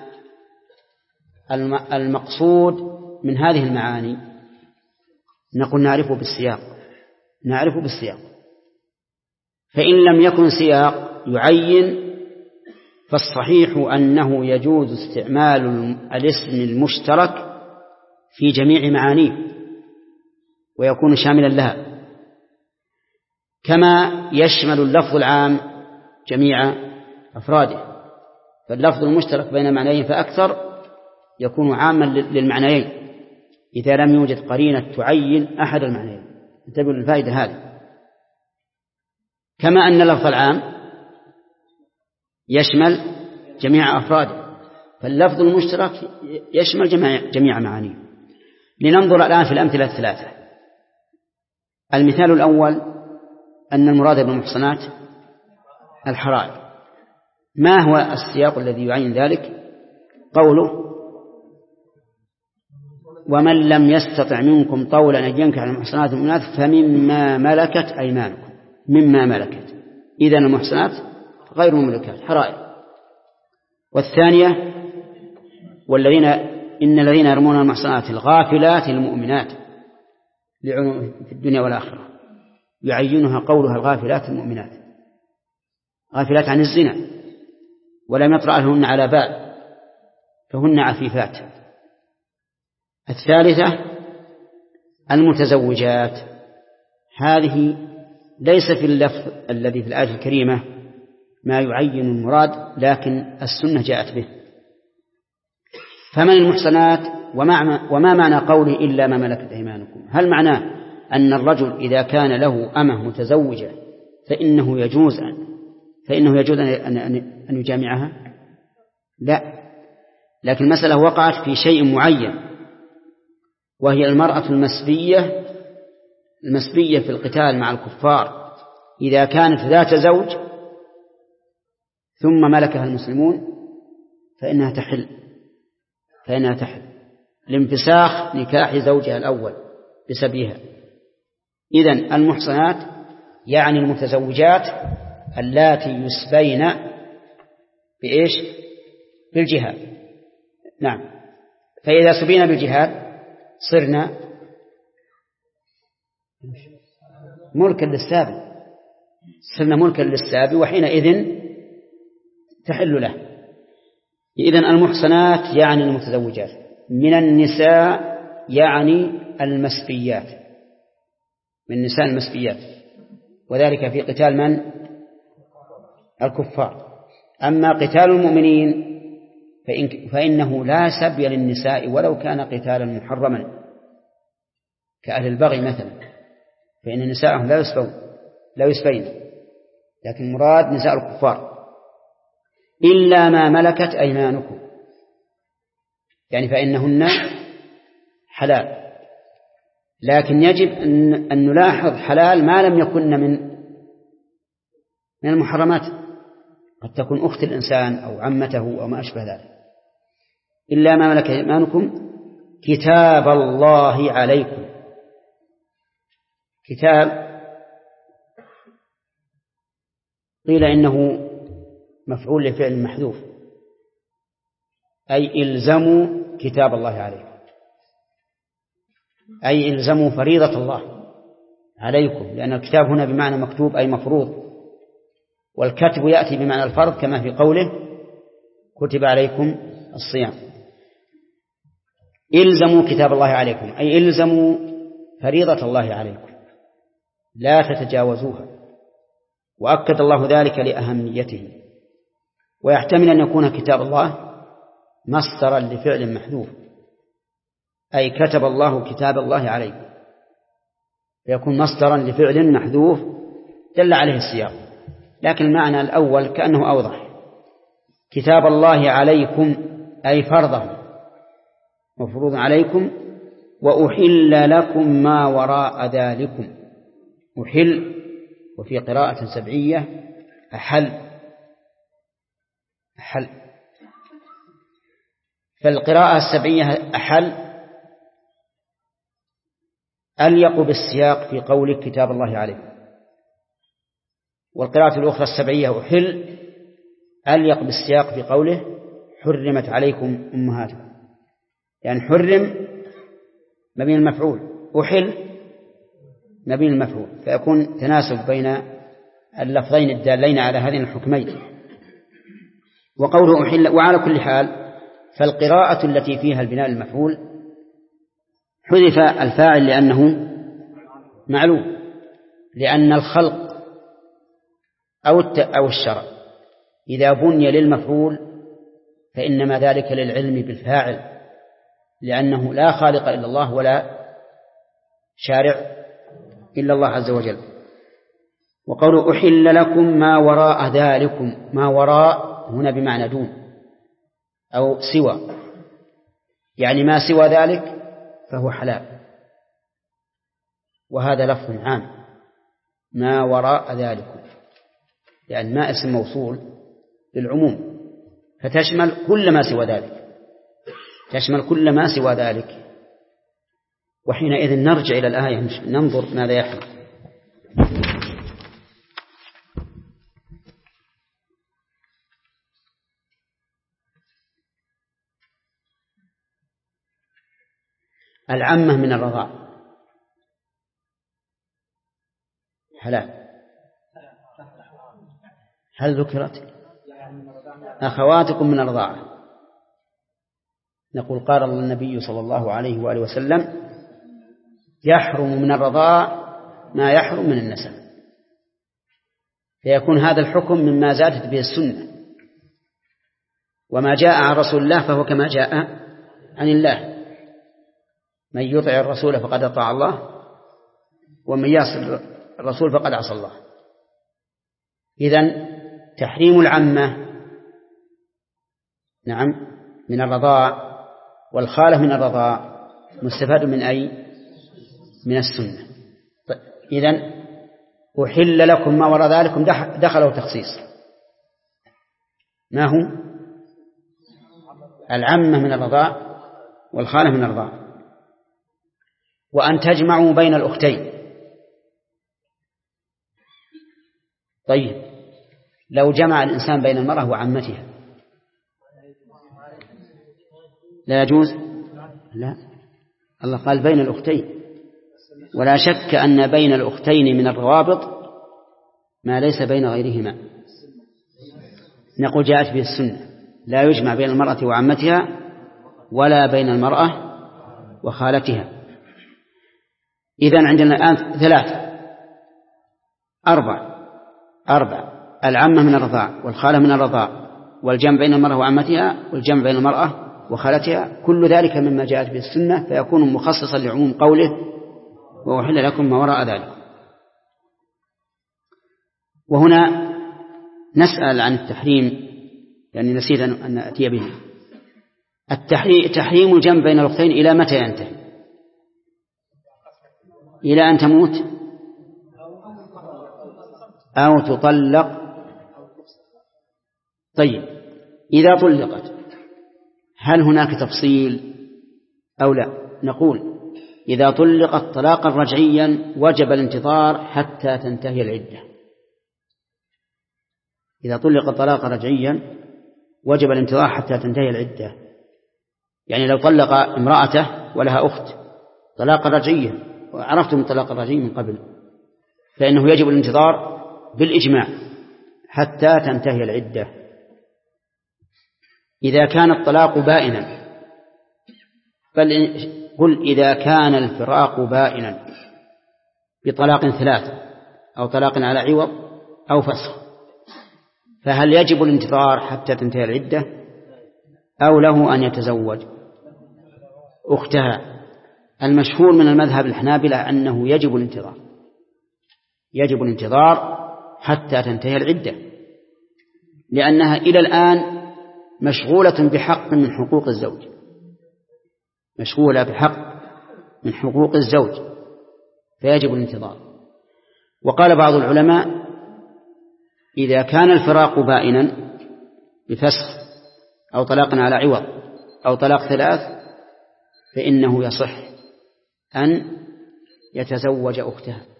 Speaker 1: المقصود من هذه المعاني؟ نقول نعرفه بالسياق نعرفه بالسياق فإن لم يكن سياق يعين فالصحيح أنه يجوز استعمال الاسم المشترك في جميع معانيه ويكون شاملا لها، كما يشمل اللفظ العام جميع أفراده. فاللفظ المشترك بين معنيين فأكثر يكون عاما للمعنيين إذا لم يوجد قرينة تعين أحد المعنيين. انتبهوا للفائدة هذه. كما أن اللفظ العام يشمل جميع أفراده فاللفظ المشترك يشمل جميع, جميع معانيه. لننظر الآن في الأمثلة الثلاثة. المثال الأول أن المراد بالمحصنات الحرائر. ما هو السياق الذي يعين ذلك؟ قوله ومن لم يستطع منكم طولا أن ينكح المحصنات المؤمنات فمما ملكت أيمانكم. مما ملكت، إذن المحصنات غير مملكات حرائر. والثانية والذين إن الذين يرمون المحصنات الغافلات المؤمنات لعنوا في الدنيا والآخرة، يعينها قولها الغافلات المؤمنات، غافلات عن الزنا ولم يطرأ لهن على بال فهن عفيفات. الثالثة المتزوجات، هذه ليس في اللفظ الذي في الآية الكريمة ما يعين المراد لكن السنة جاءت به. فمن المحصنات وما معنى قوله إلا ما ملكت أيمانكم؟ هل معناه أن الرجل إذا كان له أمة متزوجة فإنه يجوز فإنه يجوز أن أن يجامعها؟ لا، لكن المسألة وقعت في شيء معين وهي المرأة المسبية المسبية في القتال مع الكفار إذا كانت ذات زوج ثم ملكها المسلمون فإنها تحل فإنها تحل لانفساخ نكاح زوجها الأول بسبيها. إذن المحصنات يعني المتزوجات اللاتي يسبين بإيش؟ بالجهاد. نعم، فإذا سبينا بالجهاد صرنا ملكا للسابي صرنا ملكا للسابي وحينئذ تحل له. إذن المحصنات يعني المتزوجات، من النساء يعني المسبيات، من النساء المسبيات، وذلك في قتال من؟ الكفار. أما قتال المؤمنين فإن فإنه لا سبي للنساء ولو كان قتالا محرما كأهل البغي مثلا، فإن نساءهم لا يسبون لا يسبين، لكن مراد نساء الكفار. إلا ما ملكت أيمانكم، يعني فإنهن حلال، لكن يجب أن نلاحظ حلال ما لم يكن من من المحرمات، قد تكون أخت الإنسان أو عمته أو ما أشبه ذلك. إلا ما ملكت أيمانكم كتاب الله عليكم. كتاب قيل إنه مفعول لفعل محذوف، أي إلزموا كتاب الله عليكم، أي إلزموا فريضة الله عليكم، لأن الكتاب هنا بمعنى مكتوب أي مفروض، والكتب يأتي بمعنى الفرض كما في قوله كتب عليكم الصيام. إلزموا كتاب الله عليكم أي إلزموا فريضة الله عليكم لا تتجاوزوها، وأكد الله ذلك لأهميته. ويحتمل أن يكون كتاب الله مصدرا لفعل محذوف، أي كتب الله كتاب الله عليكم، فيكون مصدرا لفعل محذوف دل عليه السياق، لكن المعنى الأول كأنه أوضح. كتاب الله عليكم أي فرضه مفروض عليكم، وأحل لكم ما وراء ذلكم. أحل، وفي قراءة سبعية أحل أحل فالقراءة السبعية أحل أليق بالسياق في قوله كتاب الله عليه، والقراءة الأخرى السبعية أحل أليق بالسياق في قوله حرمت عليكم أمهاتكم، يعني حرم مبني المفعول، أحل مبني المفعول، فيكون تناسب بين اللفظين الدالين على هذين الحكمين. وقوله أحل، وعلى كل حال فالقراءة التي فيها البناء المفعول حذف الفاعل لأنه معلوم، لأن الخلق أو أو الشرع إذا بني للمفعول فإنما ذلك للعلم بالفاعل، لأنه لا خالق إلا الله ولا شارع إلا الله عز وجل. وقوله أحل لكم ما وراء ذلكم، ما وراء هنا بمعنى دون أو سوى، يعني ما سوى ذلك فهو حلال، وهذا لفظ عام، ما وراء ذلكم، يعني ما اسم موصول للعموم، فتشمل كل ما سوى ذلك، تشمل كل ما سوى ذلك. وحينئذ نرجع إلى الآية ننظر ماذا يحمل. العامة من الرضاع حلال، هل ذكرت؟ أخواتكم من الرضاعة، نقول قال النبي صلى الله عليه وآله وسلم يحرم من الرضاع ما يحرم من النسب، فيكون هذا الحكم مما زادت به السنة، وما جاء عن رسول الله فهو كما جاء عن الله، من يطع الرسول فقد أطاع الله، ومن يعصي الرسول فقد عصى الله. إذن تحريم العمة نعم من الرضاع، والخالة من الرضاع مستفاد من أي؟ من السنة. إذن أحل لكم ما وراء ذلكم دخله تخصيص، ما هو؟ العمة من الرضاع والخالة من الرضاع. وأن تجمعوا بين الأختين. طيب لو جمع الإنسان بين المرأة وعمتها لا يجوز؟ لا، الله قال بين الأختين، ولا شك أن بين الأختين من الروابط ما ليس بين غيرهما. نقول جاءت به السنة لا يجمع بين المرأة وعمتها ولا بين المرأة وخالتها. إذن عندنا الآن ثلاثة أربع أربع العمة من الرضاع والخالة من الرضاع والجمع بين المرأة وعمتها والجمع بين المرأة وخالتها، كل ذلك مما جاءت به السنة، فيكون مخصصا لعموم قوله وأحل لكم ما وراء ذلك. وهنا نسأل عن التحريم، يعني نسيت أن نأتي به. التحريم الجمع بين الأختين إلى متى ينتهي؟ إلى أن تموت أو تطلق. طيب إذا طلقت هل هناك تفصيل أو لا؟ نقول إذا طلقت طلاقا رجعيا وجب الانتظار حتى تنتهي العدة. إذا طلقت طلاقا رجعيا وجب الانتظار حتى تنتهي العدة، يعني لو طلق امرأته ولها أخت طلاقا رجعيا، وعرفتم الطلاق الرجعي من قبل، فإنه يجب الانتظار بالإجماع حتى تنتهي العدة. إذا كان الطلاق بائنا، بل قل إذا كان الفراق بائنا بطلاق ثلاث أو طلاق على عوض أو فسخ، فهل يجب الانتظار حتى تنتهي العدة أو له أن يتزوج أختها؟ المشهور من المذهب الحنابلة أنه يجب الانتظار، يجب الانتظار حتى تنتهي العدة، لأنها إلى الآن مشغولة بحق من حقوق الزوج، مشغولة بحق من حقوق الزوج، فيجب الانتظار. وقال بعض العلماء إذا كان الفراق بائنا بفسخ أو طلاق على عوض أو طلاق ثلاث فإنه يصح أن يتزوج أختها.